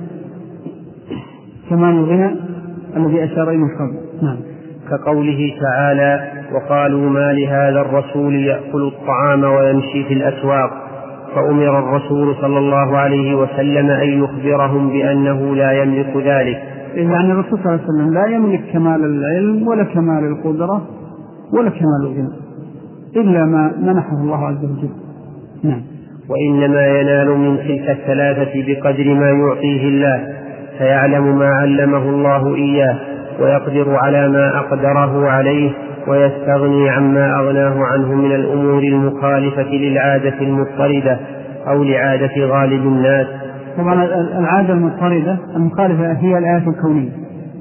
كمال الغنى الذي أشار إليه قبل. نعم. كقوله تعالى وقالوا ما لهذا الرسول يأكل الطعام ويمشي في الأسواق، فأمر الرسول صلى الله عليه وسلم أن يخبرهم بأنه لا يملك ذلك. يعني الرسول صلى الله عليه وسلم لا يملك كمال العلم ولا كمال القدرة ولا كمال الغنى إلا ما منحه الله عز وجل. نعم. وإنما ينال من تلك الثلاثة بقدر ما يعطيه الله، فيعلم ما علمه الله إياه ويقدر على ما أقدره عليه، ويستغني عما أغناه عنه من الأمور المخالفة للعادة المضطردة أو لعادة غالب الناس. طبعا العادة المضطردة المخالفة هي الآيات الكونية،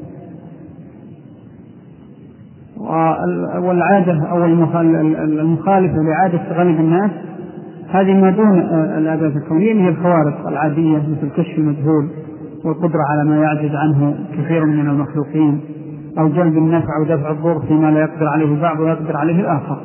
والعادة أو المخالفة لعادة غالب الناس هذه ما دون العادات الكونية، هي الخوارق العادية مثل كشف المجهول والقدرة على ما يعجز عنه كثير من المخلوقين، أو جلب النفع أو دفع الضر فيما لا يقدر عليه البعض ويقدر عليه الآخر.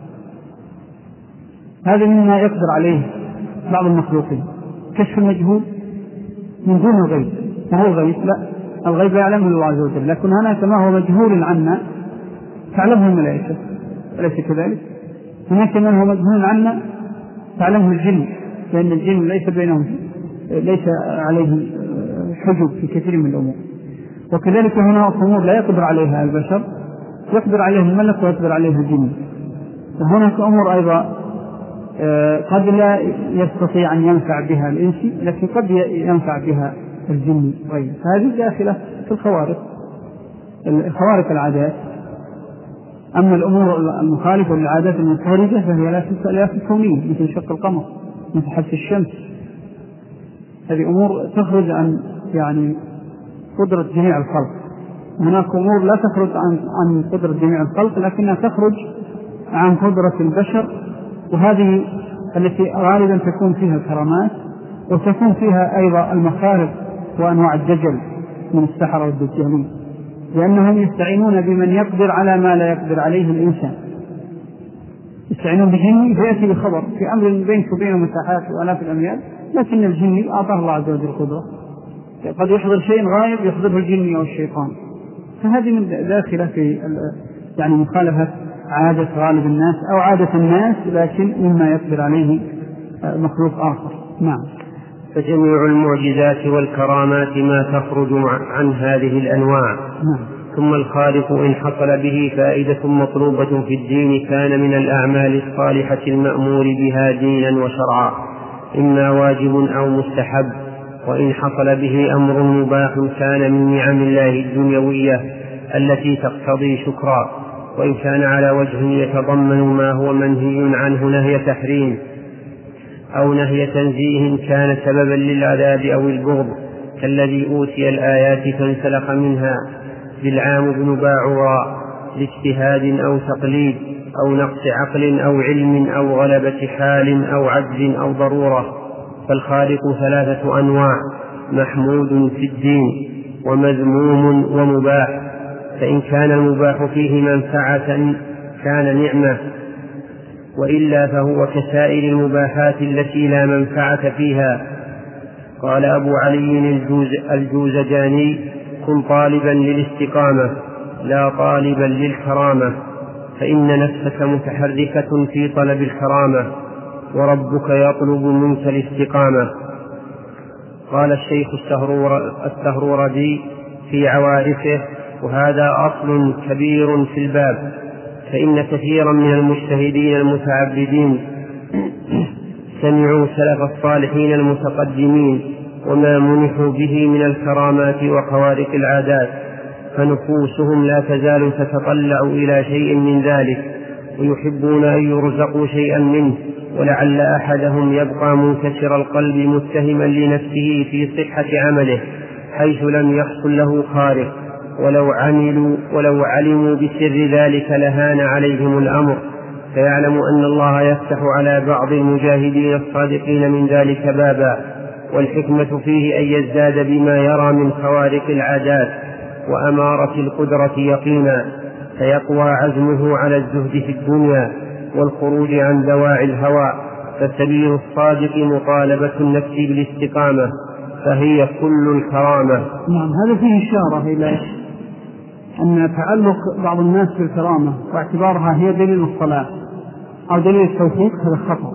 هذا مما يقدر عليه بعض المخلوقين. كشف المجهول من دون الغيب، ما هو الغيب؟ لا، الغيب يعلمه الله عز وجل، لكن هناك ما هو مجهول عنا تعلمه الملائكة، أليس كذلك؟ هناك من هو مجهول عنا تعلمه الجن، لأن الجن ليس بينهم ليس عليهم حجب في كثير من الأمور. وكذلك هناك أمور لا يقدر عليها البشر، يقدر عليها الملك ويقدر عليها الجن. وهناك أمور أيضا قد لا يستطيع أن ينفع بها الإنسي، لكن قد ينفع بها الجن غيره، فهذه داخلة في الخوارق الخوارق العادات. أما الأمور المخالفة للعادات المضطردة فهي لا تكونية، مثل شق القمر، مثل حبس الشمس. هذه أمور تخرج عن يعني قدرة جميع الخلق. هناك أمور لا تخرج عن عن قدرة جميع الخلق، لكنها تخرج عن قدرة البشر، وهذه التي غالبا تكون فيها الكرامات، وتكون فيها أيضا المخارج وأنواع الدجل من السحرة والدجالين، لأنهم يستعينون بمن يقدر على ما لا يقدر عليه الإنسان. يستعينون بجني فيأتي بخبر في أمر بينك وبينه مساحات وآلاف الأميال، لكن الجني أعطاه الله عز وجل قدرة، قد يحضر شيء غايب يحضره الجني أو الشيطان. فهذه من داخلة في يعني مخالفة عادة غالب الناس أو عادة الناس، لكن مما يقدر عليه مخلوق آخر. نعم. فجميع المعجزات والكرامات ما تخرج عن هذه الأنواع. نعم. ثم الخالق إن حصل به فائدة مطلوبة في الدين كان من الأعمال الصالحة المأمور بها دينا وشرعا، إما واجب أو مستحب. وإن حصل به أمر مباح كان من نعم الله الدنيوية التي تقتضي شكرا. وإن كان على وجه يتضمن ما هو منهي عنه نهي تحريم أو نهي تنزيه كان سببا للعذاب أو البغض، كالذي أوتي الآيات فانسلخ منها بالعام بن باعورا لاجتهاد أو تقليد أو نقص عقل أو علم أو غلبة حال أو عجز أو ضرورة. فالخالق ثلاثة أنواع: محمود في الدين ومذموم ومباح. فإن كان المباح فيه منفعة كان نعمة، وإلا فهو كسائر المباحات التي لا منفعة فيها. قال أبو علي الجوز الجوزجاني: كن طالبا للاستقامة لا طالبا للكرامة، فإن نفسك متحركة في طلب الكرامة وربك يطلب منك الاستقامة. قال الشيخ السهروردي في عوارفه: وهذا أصل كبير في الباب، فإن كثيرا من المجتهدين المتعبدين سمعوا سلف الصالحين المتقدمين وما منحوا به من الكرامات وخوارق العادات، فنفوسهم لا تزال تتطلع إلى شيء من ذلك ويحبون أن يرزقوا شيئا منه، ولعل أحدهم يبقى منكسر القلب متهما لنفسه في صحة عمله حيث لم يحصل له خارق، ولو عملوا ولو علموا بسر ذلك لهان عليهم الأمر، فيعلم أن الله يفتح على بعض المجاهدين الصادقين من ذلك بابا. والحكمة فيه أن يزداد بما يرى من خوارق العادات وأمارة القدرة يقينا، فيقوى عزمه على الزهد في الدنيا والخروج عن دواعي الهوى. فسبيل الصادق مطالبة النفس بالاستقامة، فهي كل الكرامة. نعم، هذا فيه إشارة إلى أن تعلق بعض الناس بالكرامة واعتبارها هي دليل الصلاة أو دليل التوفيق هذا خطأ،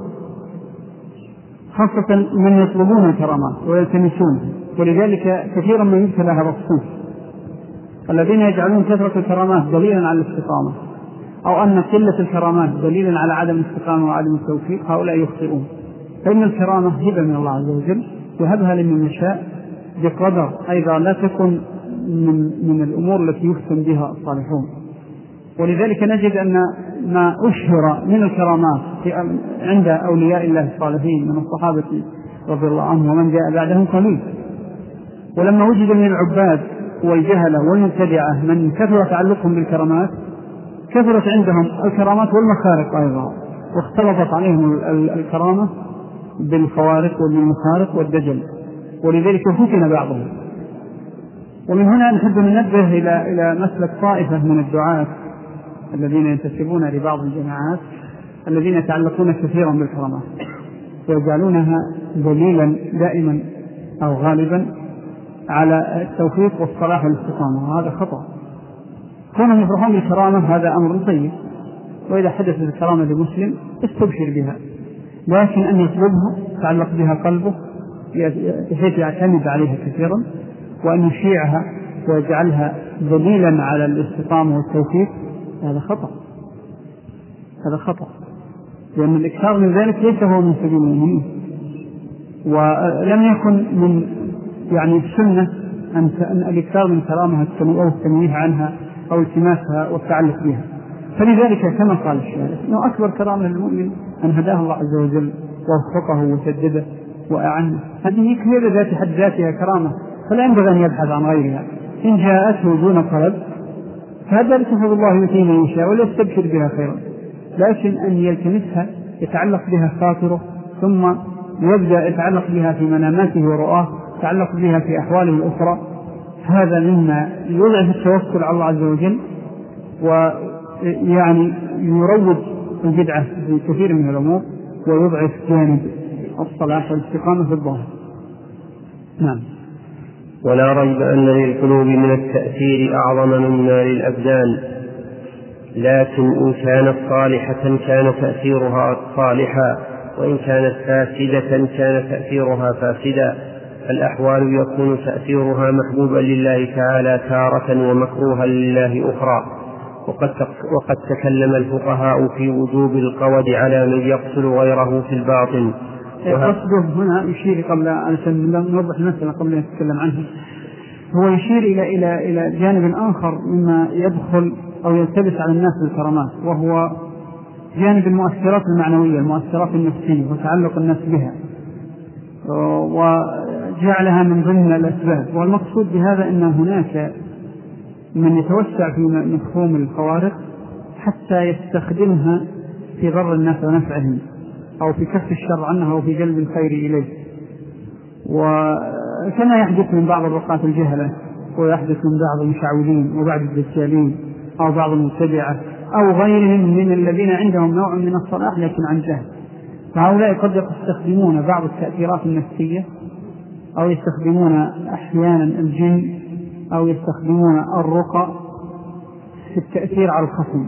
خاصة من يطلبون الكرامات ويلتمسونها. ولذلك كثيرا ما يبتلى هذا الصنف الذين يجعلون كثرة الكرامات دليلا على الاستقامة، أو أن قلة الكرامات دليلا على عدم الاستقامة وعدم التوفيق، هؤلاء يخطئون. فإن الكرامة هبة من الله عز وجل يهبها لمن يشاء بقدر أيضا لا تكن من, من الأمور التي يفتن بها الصالحون. ولذلك نجد أن ما أشهر من الكرامات عند أولياء الله الصالحين من الصحابة رضي الله عنهم ومن جاء بعدهم قليل. ولما وجد من العباد والجهلة والمبتدعة من كثر تعلقهم بالكرامات كثرت عندهم الكرامات والمخارق أيضا، واختلطت عليهم الكرامة بالخوارق والمخارق والدجل، ولذلك فتن بعضهم. ومن هنا نحب ننبه إلى إلى مسلك طائفة من الدعاة الذين ينتسبون لبعض الجماعات الذين يتعلقون كثيرا بالكرامات ويجعلونها دليلا دائما أو غالبا على التوفيق والصلاح والاستقامة، وهذا خطأ. كونهم يفرحون بالكرامة هذا أمر طيب، وإذا حدثت الكرامة لمسلم استبشر بها، لكن أن يطلبها تعلق بها قلبه بحيث يعتمد عليها كثيرا، وأن يشيعها ويجعلها دليلا على الاستقامة والتوفيق، هذا خطأ. هذا خطأ، لأن الإكثار من ذلك ليس هو من سبيل المؤمنين، ولم يكن من يعني السنة أن الإكثار من كرامها أو التنويه عنها أو التماسها والتعلق بها. فلذلك كما قال الشارع أنه أكبر كرامة للمؤمن أن هداه الله عز وجل ووفقه وسدده وأعنه، هذه هي ذات حد ذاتها كرامة، فلا ينبغي أن يبحث عن غيرها. إن جاءته دون طلب فهذا لتفضل الله يؤتيه من يشاء ولا يستبشر بها خيرا، لكن أن يلتمسها يتعلق بها خاطره ثم يبدأ يتعلق بها في مناماته ورؤاه، يتعلق بها في أحواله الأخرى، هذا مما يضعف التوكل على الله عز وجل، ويعني يروج البدعة في كثير من الأمور ويضعف جانب الصلاح والاستقامة في الظاهر. نعم. ولا ريب أن للقلوب من التأثير أعظم مما للأبدان، لكن إن كانت صالحة كان تأثيرها صالحا، وإن كانت فاسدة كان تأثيرها فاسدا، الأحوال يكون تأثيرها محبوبا لله تعالى تارة ومكروها لله أخرى. وقد وقد تكلم الفقهاء في وجوب القود على من يقتل غيره في الباطن. قصده هنا يشير قبل أن نوضح المسألة قبل أن نتكلم عنها، هو يشير إلى إلى إلى جانب آخر مما يدخل أو يلتبس على الناس بالكرامات، وهو جانب المؤثرات المعنوية، المؤثرات النفسية وتعلق الناس بها وجعلها من ضمن الأسباب. والمقصود بهذا أن هناك من يتوسع في مفهوم الخوارق حتى يستخدمها في ضر الناس ونفعهم، أو في كف الشر عنها، أو في جلب الخير إليه. وكما يحدث من بعض الرقاة الجهلة، ويحدث من بعض المشعوذين وبعض الدجالين أو بعض المبتدعة أو غيرهم من الذين عندهم نوع من الصلاح لكن عن جهل. فهؤلاء قد يستخدمون بعض التأثيرات النفسية، أو يستخدمون أحيانا الجن، أو يستخدمون الرقى في التأثير على الخصم.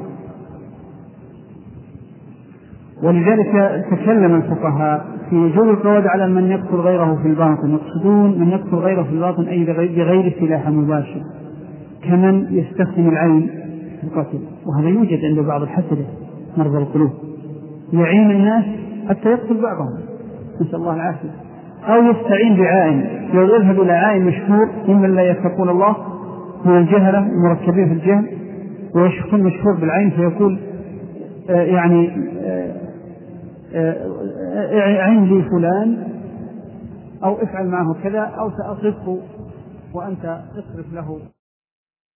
ولذلك تكلم الفقهاء في وجوب القود على من يقتل غيره في الباطن. يقصدون من يقتل غيره في الباطن أي بغير سلاح مباشر، كمن يستخدم العين في القتل، وهذا يوجد عند بعض الحسدة مرضى القلوب، يعين الناس حتى يقتل بعضهم، نسأل الله العافية. أو يستعين بعائن، يذهب إلى عائن مشهور ممن لا يتقون الله من الجهلة المركبين في الجهل، ويشكون مشهور بالعين، فيقول آه يعني آه آه عين لي فلان، أو افعل معه كذا، أو سأصرفه وأنت اصرف له